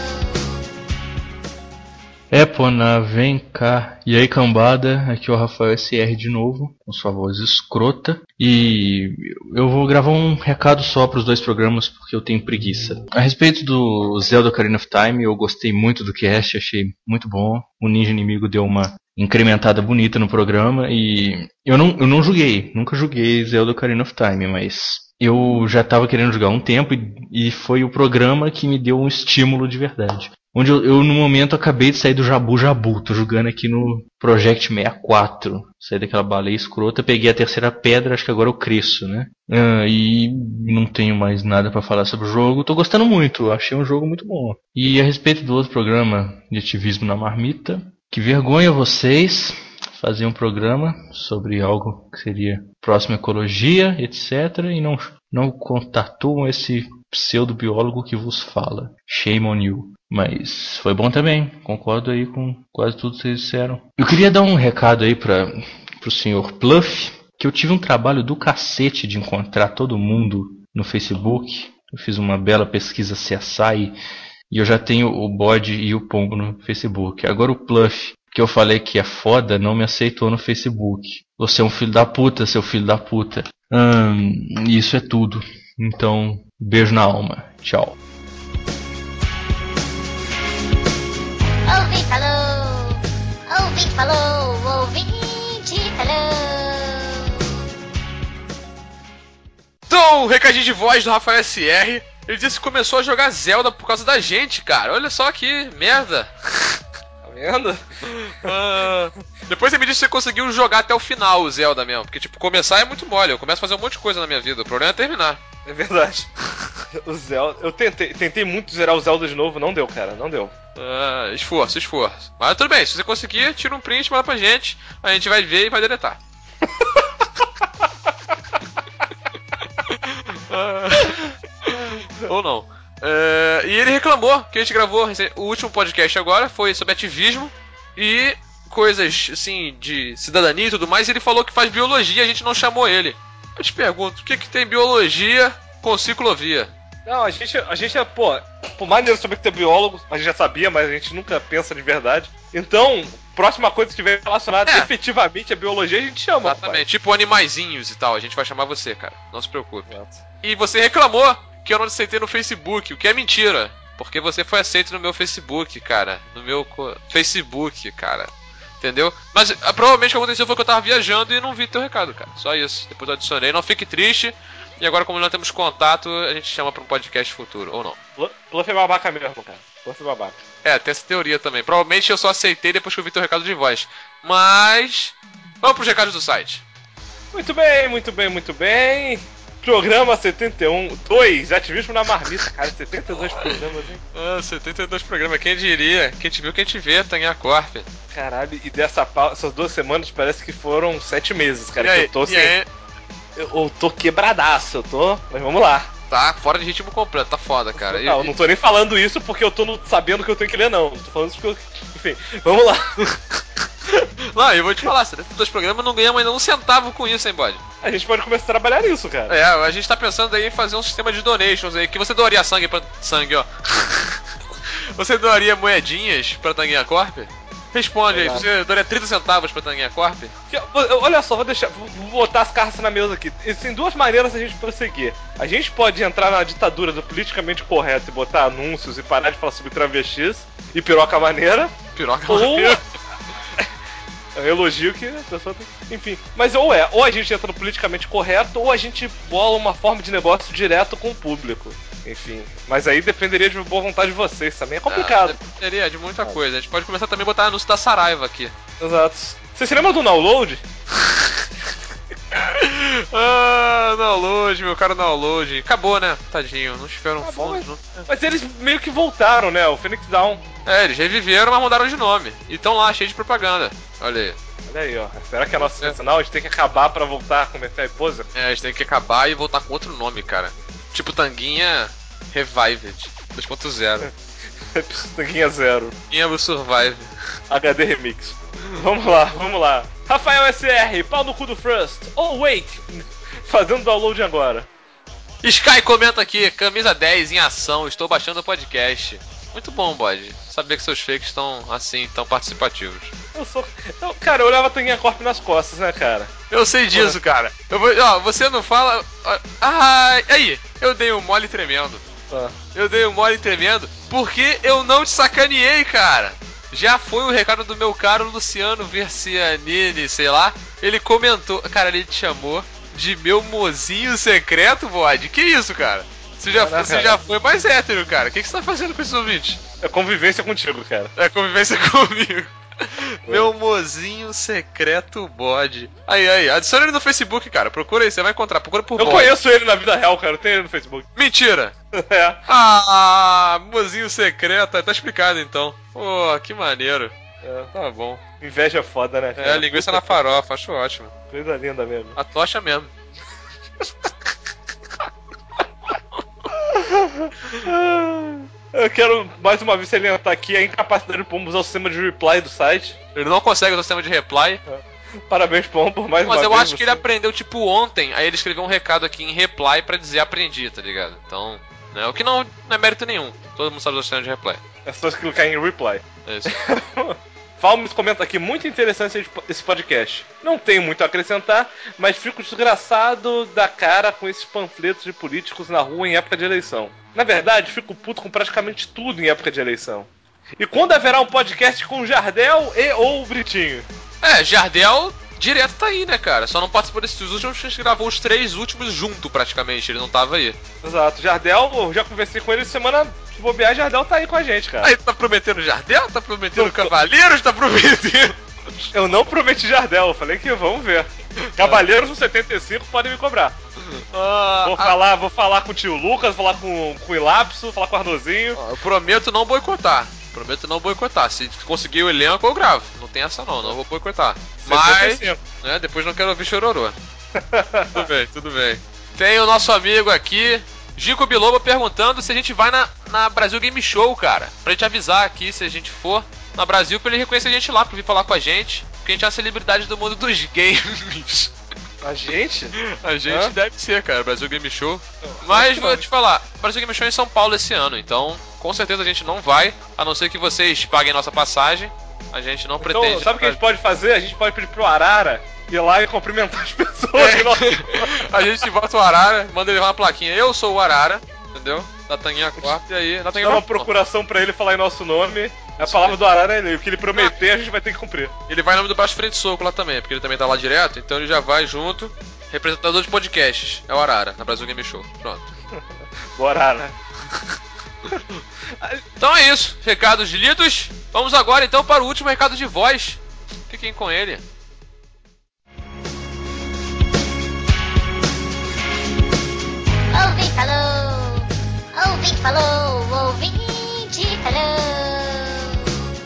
J: Epona, vem cá. E aí, cambada, aqui é o Rafael SR de novo, com sua voz escrota. E eu vou gravar um recado só para os dois programas, porque eu tenho preguiça. A respeito do Zelda Ocarina of Time, eu gostei muito do cast, achei muito bom. O Ninja Inimigo deu uma incrementada bonita no programa e eu não joguei, nunca joguei Zelda Ocarina of Time, mas eu já estava querendo jogar há um tempo e foi o programa que me deu um estímulo de verdade. Onde eu no momento acabei de sair do Jabu Jabu, tô jogando aqui no Project 64, saí daquela baleia escrota, peguei a terceira pedra, acho que agora eu cresço, né? E não tenho mais nada pra falar sobre o jogo, tô gostando muito, achei um jogo muito bom. E a respeito do outro programa de ativismo na marmita, que vergonha vocês fazer um programa sobre algo que seria próximo à ecologia, etc, e não contatuam esse pseudo-biólogo que vos fala. Shame on you. Mas foi bom também, concordo aí com quase tudo que vocês disseram. Eu queria dar um recado aí pro senhor Pluff, que eu tive um trabalho do cacete de encontrar todo mundo no Facebook. Eu fiz uma bela pesquisa CSI e eu já tenho o bode e o pombo no Facebook. Agora o Pluff, que eu falei que é foda, não me aceitou no Facebook. Você é um filho da puta, seu filho da puta. Isso é tudo. Então, beijo na alma. Tchau.
D: Ouvinte falou, ouvinte falou, ouvinte falou.
C: Então, recadinho de voz do Rafael SR. Ele disse que começou a jogar Zelda por causa da gente, cara. Olha só que merda.
A: Tá vendo?
C: Depois você me disse que você conseguiu jogar até o final o Zelda mesmo. Porque, tipo, começar é muito mole. Eu começo a fazer um monte de coisa na minha vida. O problema é terminar.
A: É verdade. O Zelda. Eu tentei muito zerar o Zelda de novo, não deu, cara, não deu.
C: Esforço. Mas tudo bem, se você conseguir, tira um print, manda pra gente. A gente vai ver e vai deletar. Ou não. E ele reclamou que a gente gravou o último podcast agora foi sobre ativismo e coisas assim de cidadania e tudo mais. E ele falou que faz biologia, a gente não chamou ele. Eu te pergunto, o que tem biologia com ciclovia?
A: Não, a gente é, por maneiro saber que tem biólogo, a gente já sabia, mas a gente nunca pensa de verdade. Então, próxima coisa que tiver relacionada efetivamente à biologia, a gente chama.
C: Exatamente,
A: pai.
C: tipo animaizinhos e tal, a gente vai chamar você, cara, não se preocupe. E você reclamou que eu não aceitei no Facebook, o que é mentira, porque você foi aceito no meu Facebook, cara, no meu Facebook, cara. Entendeu? Mas provavelmente o que aconteceu foi que eu tava viajando e não vi teu recado, cara. Só isso. Depois eu adicionei. Não fique triste. E agora, como nós temos contato, a gente chama pra um podcast futuro. Ou não.
A: Bluff é babaca mesmo, cara. Bluff é babaca.
C: Tem essa teoria também. Provavelmente eu só aceitei depois que eu vi teu recado de voz. Mas... vamos pros recados do site.
A: Muito bem. Programa 71, 2, ativismo na marmita, cara, 72 programas, hein?
C: 72 programas, quem diria? Quem te viu, quem te vê, Tanguinha Corp.
A: Caralho, e essas 2 semanas parece que foram 7 meses, cara. Eu tô quebradaço, mas vamos lá.
C: Tá fora de ritmo completo, tá foda, cara.
A: Não, não tô nem falando isso porque eu tô sabendo que eu tenho que ler, não. Tô falando isso porque enfim, vamos lá.
C: Não, eu vou te falar, 72 programas não ganhamos ainda um centavo com isso, hein, bode?
A: A gente pode começar a trabalhar nisso, cara.
C: A gente tá pensando aí em fazer um sistema de donations aí, que você doaria sangue, ó. Você doaria moedinhas pra Tanguinha Corp? Responde aí, você doaria 30 centavos pra Tanguinha Corp?
A: Olha só, vou botar as cartas na mesa aqui. Tem 2 maneiras a gente prosseguir. A gente pode entrar na ditadura do politicamente correto e botar anúncios e parar de falar sobre travestis e piroca maneira.
C: Maneira.
A: É um elogio que a pessoa tem. Enfim. Mas ou a gente entra no politicamente correto, ou a gente bola uma forma de negócio direto com o público. Enfim. Mas aí dependeria de boa vontade de vocês também. É complicado.
C: Dependeria de muita coisa. A gente pode começar também a botar anúncio da Saraiva aqui.
A: Exato. Você se lembra do download?
C: Download, meu cara, download. Acabou, né? Tadinho, não tiveram fundos.
A: Mas eles meio que voltaram, né? O Phoenix Down.
C: Eles reviveram, mas mudaram de nome. E estão lá, cheio de propaganda. Olha aí.
A: Olha aí, ó. Será que é nosso nacional? A gente tem que acabar pra voltar a começar a pose?
C: A gente tem que acabar e voltar com outro nome, cara. Tipo Tanguinha Revived 2.0.
A: Tanguinha 0.
C: Tanguinha Survive.
A: HD Remix. Vamos lá. Rafael SR, pau no cu do Frust. Oh, wait. Fazendo download agora.
C: Sky comenta aqui, camisa 10 em ação, estou baixando o podcast. Muito bom, bode. Saber que seus fakes estão assim, tão participativos.
A: Cara, eu olhava a Tanguinha Corp nas costas, né, cara?
C: Eu sei disso, cara. Você não fala... aí, eu dei um mole tremendo. Eu dei um mole tremendo porque eu não te sacaneei, cara. Já foi o recado do meu caro Luciano Versianini, sei lá. Ele comentou... Cara, ele te chamou de meu mozinho secreto, bode. Que isso, cara? Você já foi mais hétero, cara. O que você tá fazendo com esses ouvintes?
A: É convivência contigo, cara.
C: É convivência comigo. Meu mozinho secreto bode. Aí, adiciona ele no Facebook, cara. Procura aí, você vai encontrar. Procura por
A: Eu conheço ele na vida real, cara. Eu tenho ele no Facebook.
C: Mentira! Mozinho secreto. Tá explicado, então. Pô, que maneiro. Tá bom.
A: Inveja foda, né, cara?
C: Linguiça na farofa. Acho ótimo.
A: Coisa linda mesmo.
C: A tocha mesmo.
A: Eu quero mais uma vez salientar aqui a incapacidade do Pombo usar o sistema de reply do site.
C: Ele não consegue usar o sistema de reply.
A: Parabéns, Pombo, mais uma vez.
C: Mas eu acho que ele aprendeu tipo ontem, aí ele escreveu um recado aqui em reply pra dizer aprendi, tá ligado? Então, né, o que não é mérito nenhum. Todo mundo sabe usar o sistema de reply.
A: É só clicar em reply.
C: É isso.
A: Falmes comenta aqui, muito interessante esse podcast. Não tenho muito a acrescentar, mas fico desgraçado da cara com esses panfletos de políticos na rua em época de eleição. Na verdade, fico puto com praticamente tudo em época de eleição. E quando haverá um podcast com Jardel e ou Britinho?
C: Jardel direto tá aí, né, cara? Só não participou desses últimos, a gente gravou os 3 últimos junto, praticamente. Ele não tava aí.
A: Exato. Jardel, eu já conversei com ele semana. Se bobear, Jardel tá aí com a gente, cara.
C: Aí, tá prometendo Jardel? Tá prometendo Cavaleiros? Tá prometendo...
A: Eu não prometi Jardel, eu falei que vamos ver. Cavaleiros do 75 podem me cobrar. Vou falar com o tio Lucas, vou falar com o Ilapso, falar com o Arnozinho.
C: Eu prometo não boicotar. Se conseguir o elenco, eu gravo. Não tem essa não vou boicotar. Mas, né, depois não quero ouvir chororô. Tudo bem. Tem o nosso amigo aqui, Gico Biloba, perguntando se a gente vai na Brasil Game Show, cara. Pra gente avisar aqui se a gente for na Brasil, pra ele reconhecer a gente lá, pra vir falar com a gente. Porque a gente é uma celebridade do mundo dos games.
A: A gente?
C: A gente deve ser, cara, Brasil Game Show. Mas vou te falar, Brasil Game Show é em São Paulo esse ano, então com certeza a gente não vai, a não ser que vocês paguem nossa passagem. A gente não pretende.
A: Então, sabe o que a gente pode fazer? A gente pode pedir pro Arara ir lá e cumprimentar as pessoas.
C: A gente bota o Arara, manda ele levar uma plaquinha. Eu sou o Arara, entendeu? Da Tanguinha 4, e aí...
A: Dá uma procuração pra ele falar em nosso nome. A palavra do Arara é ele. O que ele prometer, a gente vai ter que cumprir.
C: Ele vai em nome do Baixo Frente Soco lá também, porque ele também tá lá direto, então ele já vai junto. Representador de podcasts, é o Arara, na Brasil Game Show. Pronto.
A: Bora, Arara.
C: Então é isso, recados lidos. Vamos agora então para o último recado de voz. Fiquem com ele.
D: Ouvinte falou, ouvinte falou, ouvinte falou.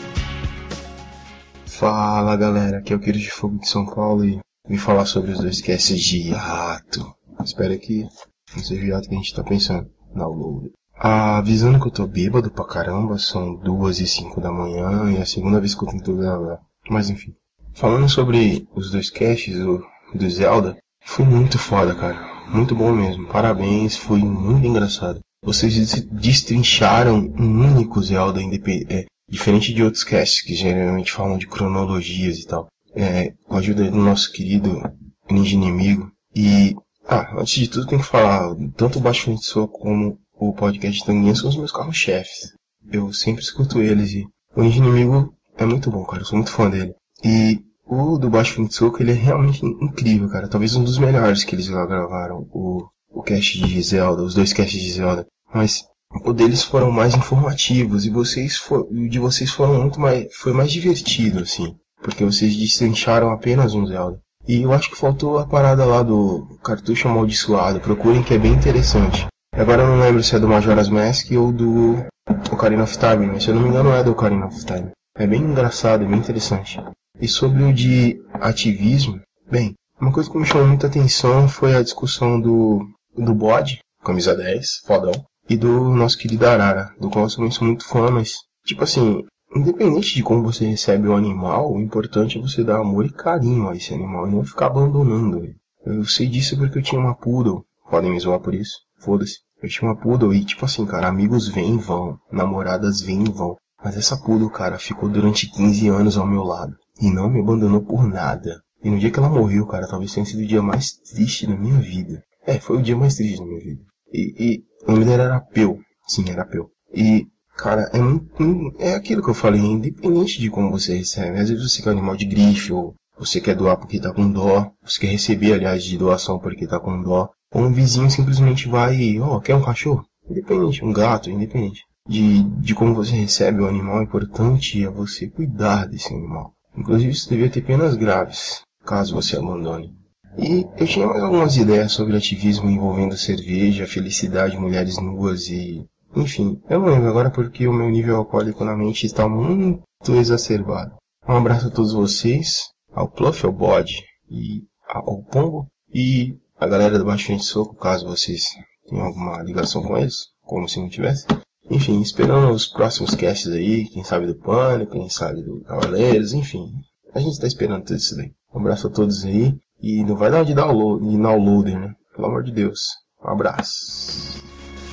K: Fala galera, aqui é o Queiroz de Fogo de São Paulo e vim falar sobre os 2 casts de hiato. Espero que não seja o hiato que a gente tá pensando. Download. Avisando que eu tô bêbado pra caramba, são 2h05 da manhã e é a segunda vez que eu tento gravar. Mas enfim. Falando sobre os 2 casts do Zelda, foi muito foda, cara. Muito bom mesmo. Parabéns, foi muito engraçado. Vocês destrincharam um único Zelda diferente de outros casts que geralmente falam de cronologias e tal. Com a ajuda do nosso querido Ninja Inimigo. E, antes de tudo tem que falar, tanto o Baixo Frente Soco como o podcast Tanguinha são os meus carros-chefes. Eu sempre escuto eles e o Ninja Inimigo é muito bom, cara. Eu sou muito fã dele. E o do Baixo Frente Soco, ele é realmente incrível, cara. Talvez um dos melhores que eles já gravaram. O cast de Zelda, os 2 casts de Zelda. Mas o deles foram mais informativos e o de vocês foi mais divertido, assim. Porque vocês destrincharam apenas um Zelda. E eu acho que faltou a parada lá do cartucho amaldiçoado. Procurem que é bem interessante. Agora eu não lembro se é do Majora's Mask ou do Ocarina of Time, mas se eu não me engano é do Ocarina of Time. É bem engraçado, é bem interessante. E sobre o de ativismo, bem, uma coisa que me chamou muita atenção foi a discussão do bode, camisa 10, fodão, e do nosso querido Arara, do qual eu também sou muito fã, mas, tipo assim, independente de como você recebe o animal, o importante é você dar amor e carinho a esse animal e não ficar abandonando ele. Eu sei disso porque eu tinha uma poodle, podem me zoar por isso, foda-se. Eu tinha uma poodle e, tipo assim, cara, amigos vêm e vão, namoradas vêm e vão. Mas essa poodle, cara, ficou durante 15 anos ao meu lado. E não me abandonou por nada. E no dia que ela morreu, cara, talvez tenha sido o dia mais triste da minha vida. Foi o dia mais triste da minha vida. E o nome dela era Peu. Sim, era Peu. E, cara, é aquilo que eu falei, independente de como você recebe. Às vezes você quer um animal de grife, ou você quer doar porque tá com dó. Você quer receber, aliás, de doação porque tá com dó. Ou um vizinho simplesmente vai e, quer um cachorro? Independente, um gato, independente. De como você recebe o animal, o importante é você cuidar desse animal. Inclusive, isso devia ter penas graves, caso você abandone. E eu tinha mais algumas ideias sobre ativismo envolvendo cerveja, felicidade, mulheres nuas e... Enfim, eu não lembro agora porque o meu nível alcoólico na mente está muito exacerbado. Um abraço a todos vocês, ao Pluff, ao Bode e ao Pombo e a galera do Baixo Frente Soco, caso vocês tenham alguma ligação com eles, como se não tivesse. Enfim, esperando os próximos casts aí, quem sabe do Pânico, quem sabe do Cavaleiros, enfim. A gente tá esperando tudo isso daí. Um abraço a todos aí. E não vai dar de downloader, né? Pelo amor de Deus. Um abraço.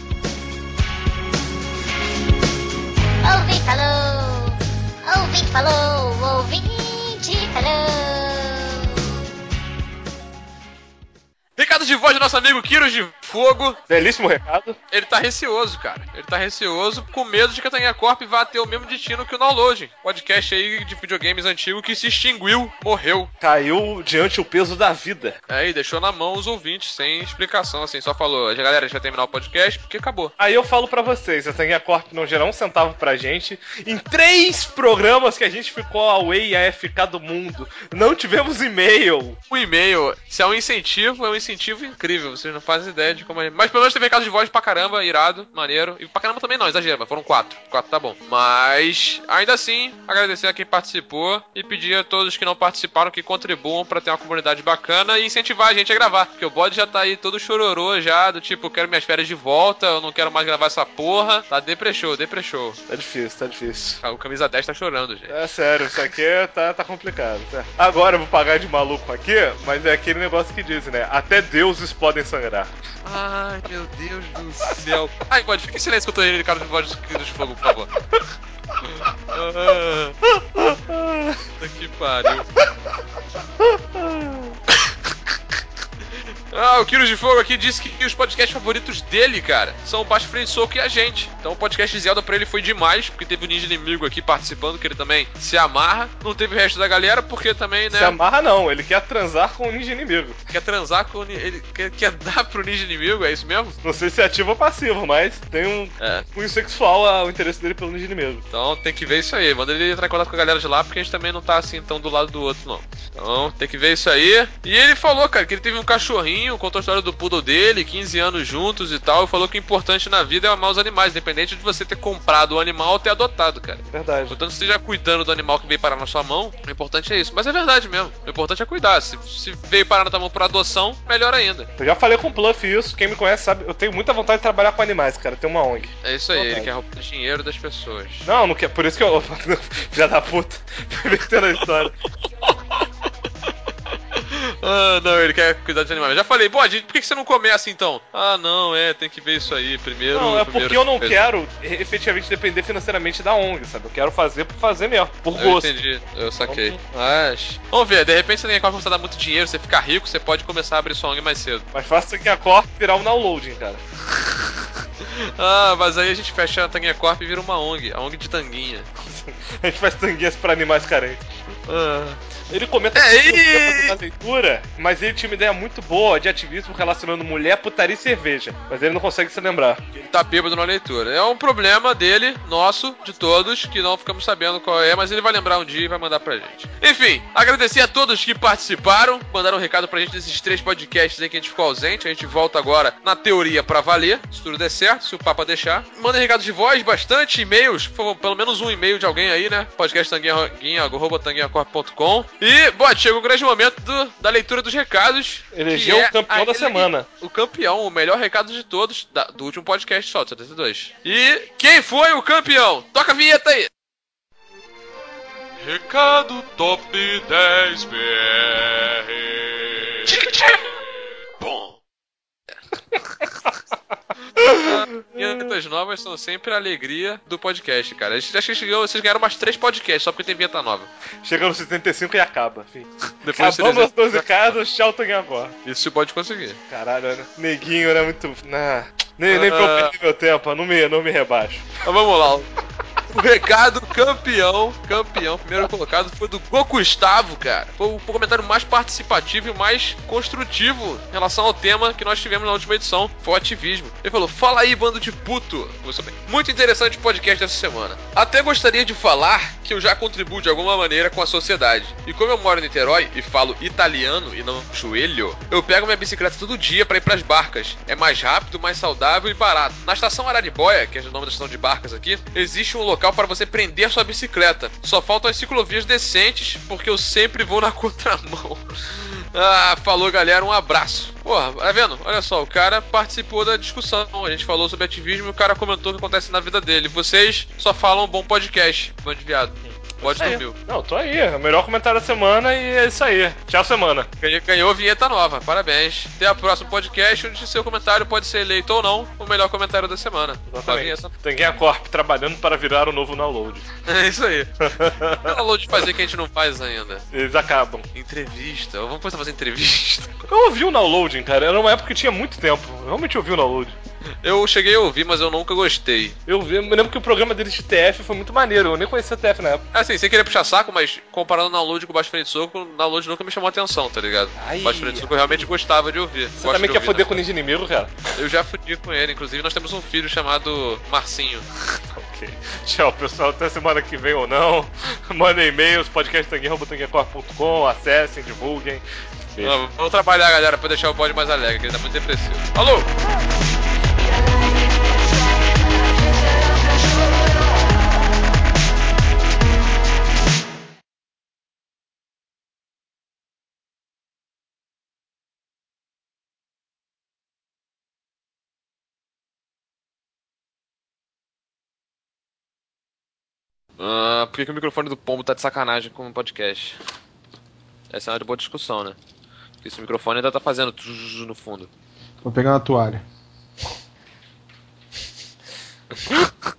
D: Ouvinte falou, ouvinte falou, ouvinte falou.
C: Recado de voz do nosso amigo Queiroz de Fogo.
A: Belíssimo recado.
C: Ele tá receoso, cara. Ele tá receoso, com medo de que a Tanguinha Corp vá ter o mesmo destino que o Download. Podcast aí de videogames antigo que se extinguiu, morreu.
A: Caiu diante o peso da vida.
C: E deixou na mão os ouvintes, sem explicação, assim. Só falou, galera, a gente vai terminar o podcast porque acabou.
A: Aí eu falo pra vocês, a Tanguinha Corp não gerou um centavo pra gente. Em 3 programas que a gente ficou away e AFK do mundo, não tivemos e-mail.
C: O e-mail, se é um incentivo incrível. Vocês não fazem ideia de como é. Mas pelo menos teve recado de voz pra caramba, irado, maneiro. E pra caramba também não, exagero, mas foram 4. 4 tá bom. Mas, ainda assim, agradecer a quem participou e pedir a todos que não participaram que contribuam pra ter uma comunidade bacana e incentivar a gente a gravar. Porque o bode já tá aí todo chororô já, do tipo, quero minhas férias de volta, eu não quero mais gravar essa porra. Tá deprechou.
A: Tá difícil.
C: O camisa 10 tá chorando, gente.
A: É sério, isso aqui tá complicado. Certo? Agora eu vou pagar de maluco aqui, mas é aquele negócio que dizem, né? Até deuses podem sangrar.
C: Ai, meu Deus do céu. Ai, bode, fica em silêncio que eu tô rindo de cara de voz de fogo, por favor. Puta que pariu. O Quilos de Fogo aqui disse que os podcasts favoritos dele, cara, são o Baixo Freio de Soco e a gente. Então o podcast de Zelda pra ele foi demais, porque teve o Ninja Inimigo aqui participando, que ele também se amarra. Não teve o resto da galera, porque também, né...
A: Se amarra não, ele quer transar com o Ninja Inimigo.
C: Quer transar com o... Ele quer dar pro Ninja Inimigo, é isso mesmo?
A: Não sei se é ativo ou passivo, mas tem um cunho sexual o interesse dele pelo Ninja Inimigo.
C: Então tem que ver isso aí. Manda ele entrar em contato com a galera de lá, porque a gente também não tá assim tão do lado do outro, não. Então tem que ver isso aí. E ele falou, cara, que ele teve um cachorrinho, contou a história do poodle dele, 15 anos juntos e tal, e falou que o importante na vida é amar os animais, independente de você ter comprado o animal ou ter adotado, cara.
A: Verdade.
C: Portanto, você esteja cuidando do animal que veio parar na sua mão, o importante é isso. Mas é verdade mesmo, o importante é cuidar. Se veio parar na tua mão por adoção, melhor ainda.
A: Eu já falei com o Pluff isso, quem me conhece sabe, eu tenho muita vontade de trabalhar com animais, cara, tem uma ONG.
C: É isso aí, ele quer roubar o dinheiro das pessoas.
A: Não quer, por isso que eu... Filha da puta, metendo a história.
C: Não, ele quer cuidar de animais. Já falei, bode, por que você não começa então? Não, tem que ver isso aí primeiro.
A: Não, porque eu não quero efetivamente depender financeiramente da ONG, sabe? Eu quero fazer por fazer mesmo, por gosto.
C: Entendi, eu saquei. Mas, vamos ver, de repente você nem começar a dar muito dinheiro, você ficar rico, você pode começar a abrir sua ONG mais cedo.
A: Mas faça que a Corp virar um downloading, cara.
C: Mas aí a gente fecha a Tanguinha Corp e vira uma ONG, a ONG de Tanguinha.
A: A gente faz tanguinhas pra animais carentes. Ele comenta na leitura, mas ele tinha uma ideia muito boa de ativismo relacionando mulher, putaria e cerveja. Mas ele não consegue se lembrar.
C: Ele tá bêbado na leitura. É um problema dele, nosso, de todos, que não ficamos sabendo qual é, mas ele vai lembrar um dia e vai mandar pra gente. Enfim, agradecer a todos que participaram, mandaram um recado pra gente nesses 3 podcasts aí que a gente ficou ausente. A gente volta agora, na teoria, pra valer, se tudo der certo, se o Papa deixar. Mandem recados de voz, bastante e-mails, por favor, pelo menos um e-mail de alguém aí, né? podcasttanguinha@tanguinhacorp.com. E, chegou o grande momento da leitura dos recados.
A: Elegeu o campeão da semana.
C: O campeão, o melhor recado de todos do último podcast só, de 72. E quem foi o campeão? Toca a vinheta aí! Recado Top 10 BR. Bom. Vinhetas novas são sempre a alegria do podcast, cara. A gente acha que vocês ganharam umas 3 podcasts só porque tem vinheta nova.
A: Chega no 75 e acaba, enfim.
C: Depois
A: acabamos as 12 casas, tchau, Tanguinha agora.
C: Isso você pode conseguir.
A: Caralho, né? Neguinho, né? Muito... Nem pra eu perder meu tempo, não me rebaixo.
C: Mas vamos lá. O recado campeão, primeiro colocado, foi do Gustavo, cara. Foi o comentário mais participativo e mais construtivo em relação ao tema que nós tivemos na última edição, foi o ativismo. Ele falou, fala aí, bando de puto. Muito interessante o podcast dessa semana. Até gostaria de falar que eu já contribuo de alguma maneira com a sociedade. E como eu moro em Niterói e falo italiano e não joelho, eu pego minha bicicleta todo dia pra ir pras barcas. É mais rápido, mais saudável e barato. Na estação Araribóia, que é o nome da estação de barcas aqui, existe um local para você prender sua bicicleta. Só faltam as ciclovias decentes, porque eu sempre vou na contramão. Falou, galera, um abraço. Porra, tá vendo? Olha só, o cara participou da discussão. A gente falou sobre ativismo e o cara comentou o que acontece na vida dele. Vocês só falam bom podcast, bando de viado. Pode
A: Aí.
C: dormir.
A: Não, tô aí. É o melhor comentário da semana e é isso aí. Tchau, semana.
C: Ganhou vinheta nova, parabéns. Até o próximo podcast, onde seu comentário pode ser eleito ou não o melhor comentário da semana.
A: Exatamente. Tanguinha Corp trabalhando para virar o novo download.
C: É isso aí. Download de fazer que a gente não faz ainda.
A: Eles acabam.
C: Entrevista. Vamos começar a fazer entrevista.
A: Eu ouvi o downloading, cara. Era uma época que tinha muito tempo. Eu realmente ouvi o download.
C: Eu cheguei a ouvir, mas eu nunca gostei.
A: Eu lembro que o programa deles de TF foi muito maneiro. Eu nem conhecia TF na época.
C: Assim, sem querer puxar saco, mas comparando o download com o Baixo Frente de Soco, o download nunca me chamou a atenção, tá ligado?
A: Ai.
C: O Baixo Frente de Soco eu realmente gostava de ouvir.
A: Você também quer foder com o Ninja Inimigo, cara?
C: Eu já fudi com ele. Inclusive, nós temos um filho chamado Marcinho.
A: Ok. Tchau, pessoal. Até semana que vem ou não. Mandem e-mails, podcasttanguinha.com, acessem, divulguem.
C: Vamos trabalhar, galera, pra deixar o bode mais alegre, que ele tá muito depressivo. Falou! Por que o microfone do Pombo tá de sacanagem com o podcast? Essa é uma boa discussão, né? Porque esse microfone ainda tá fazendo no fundo.
L: Vou pegar uma toalha.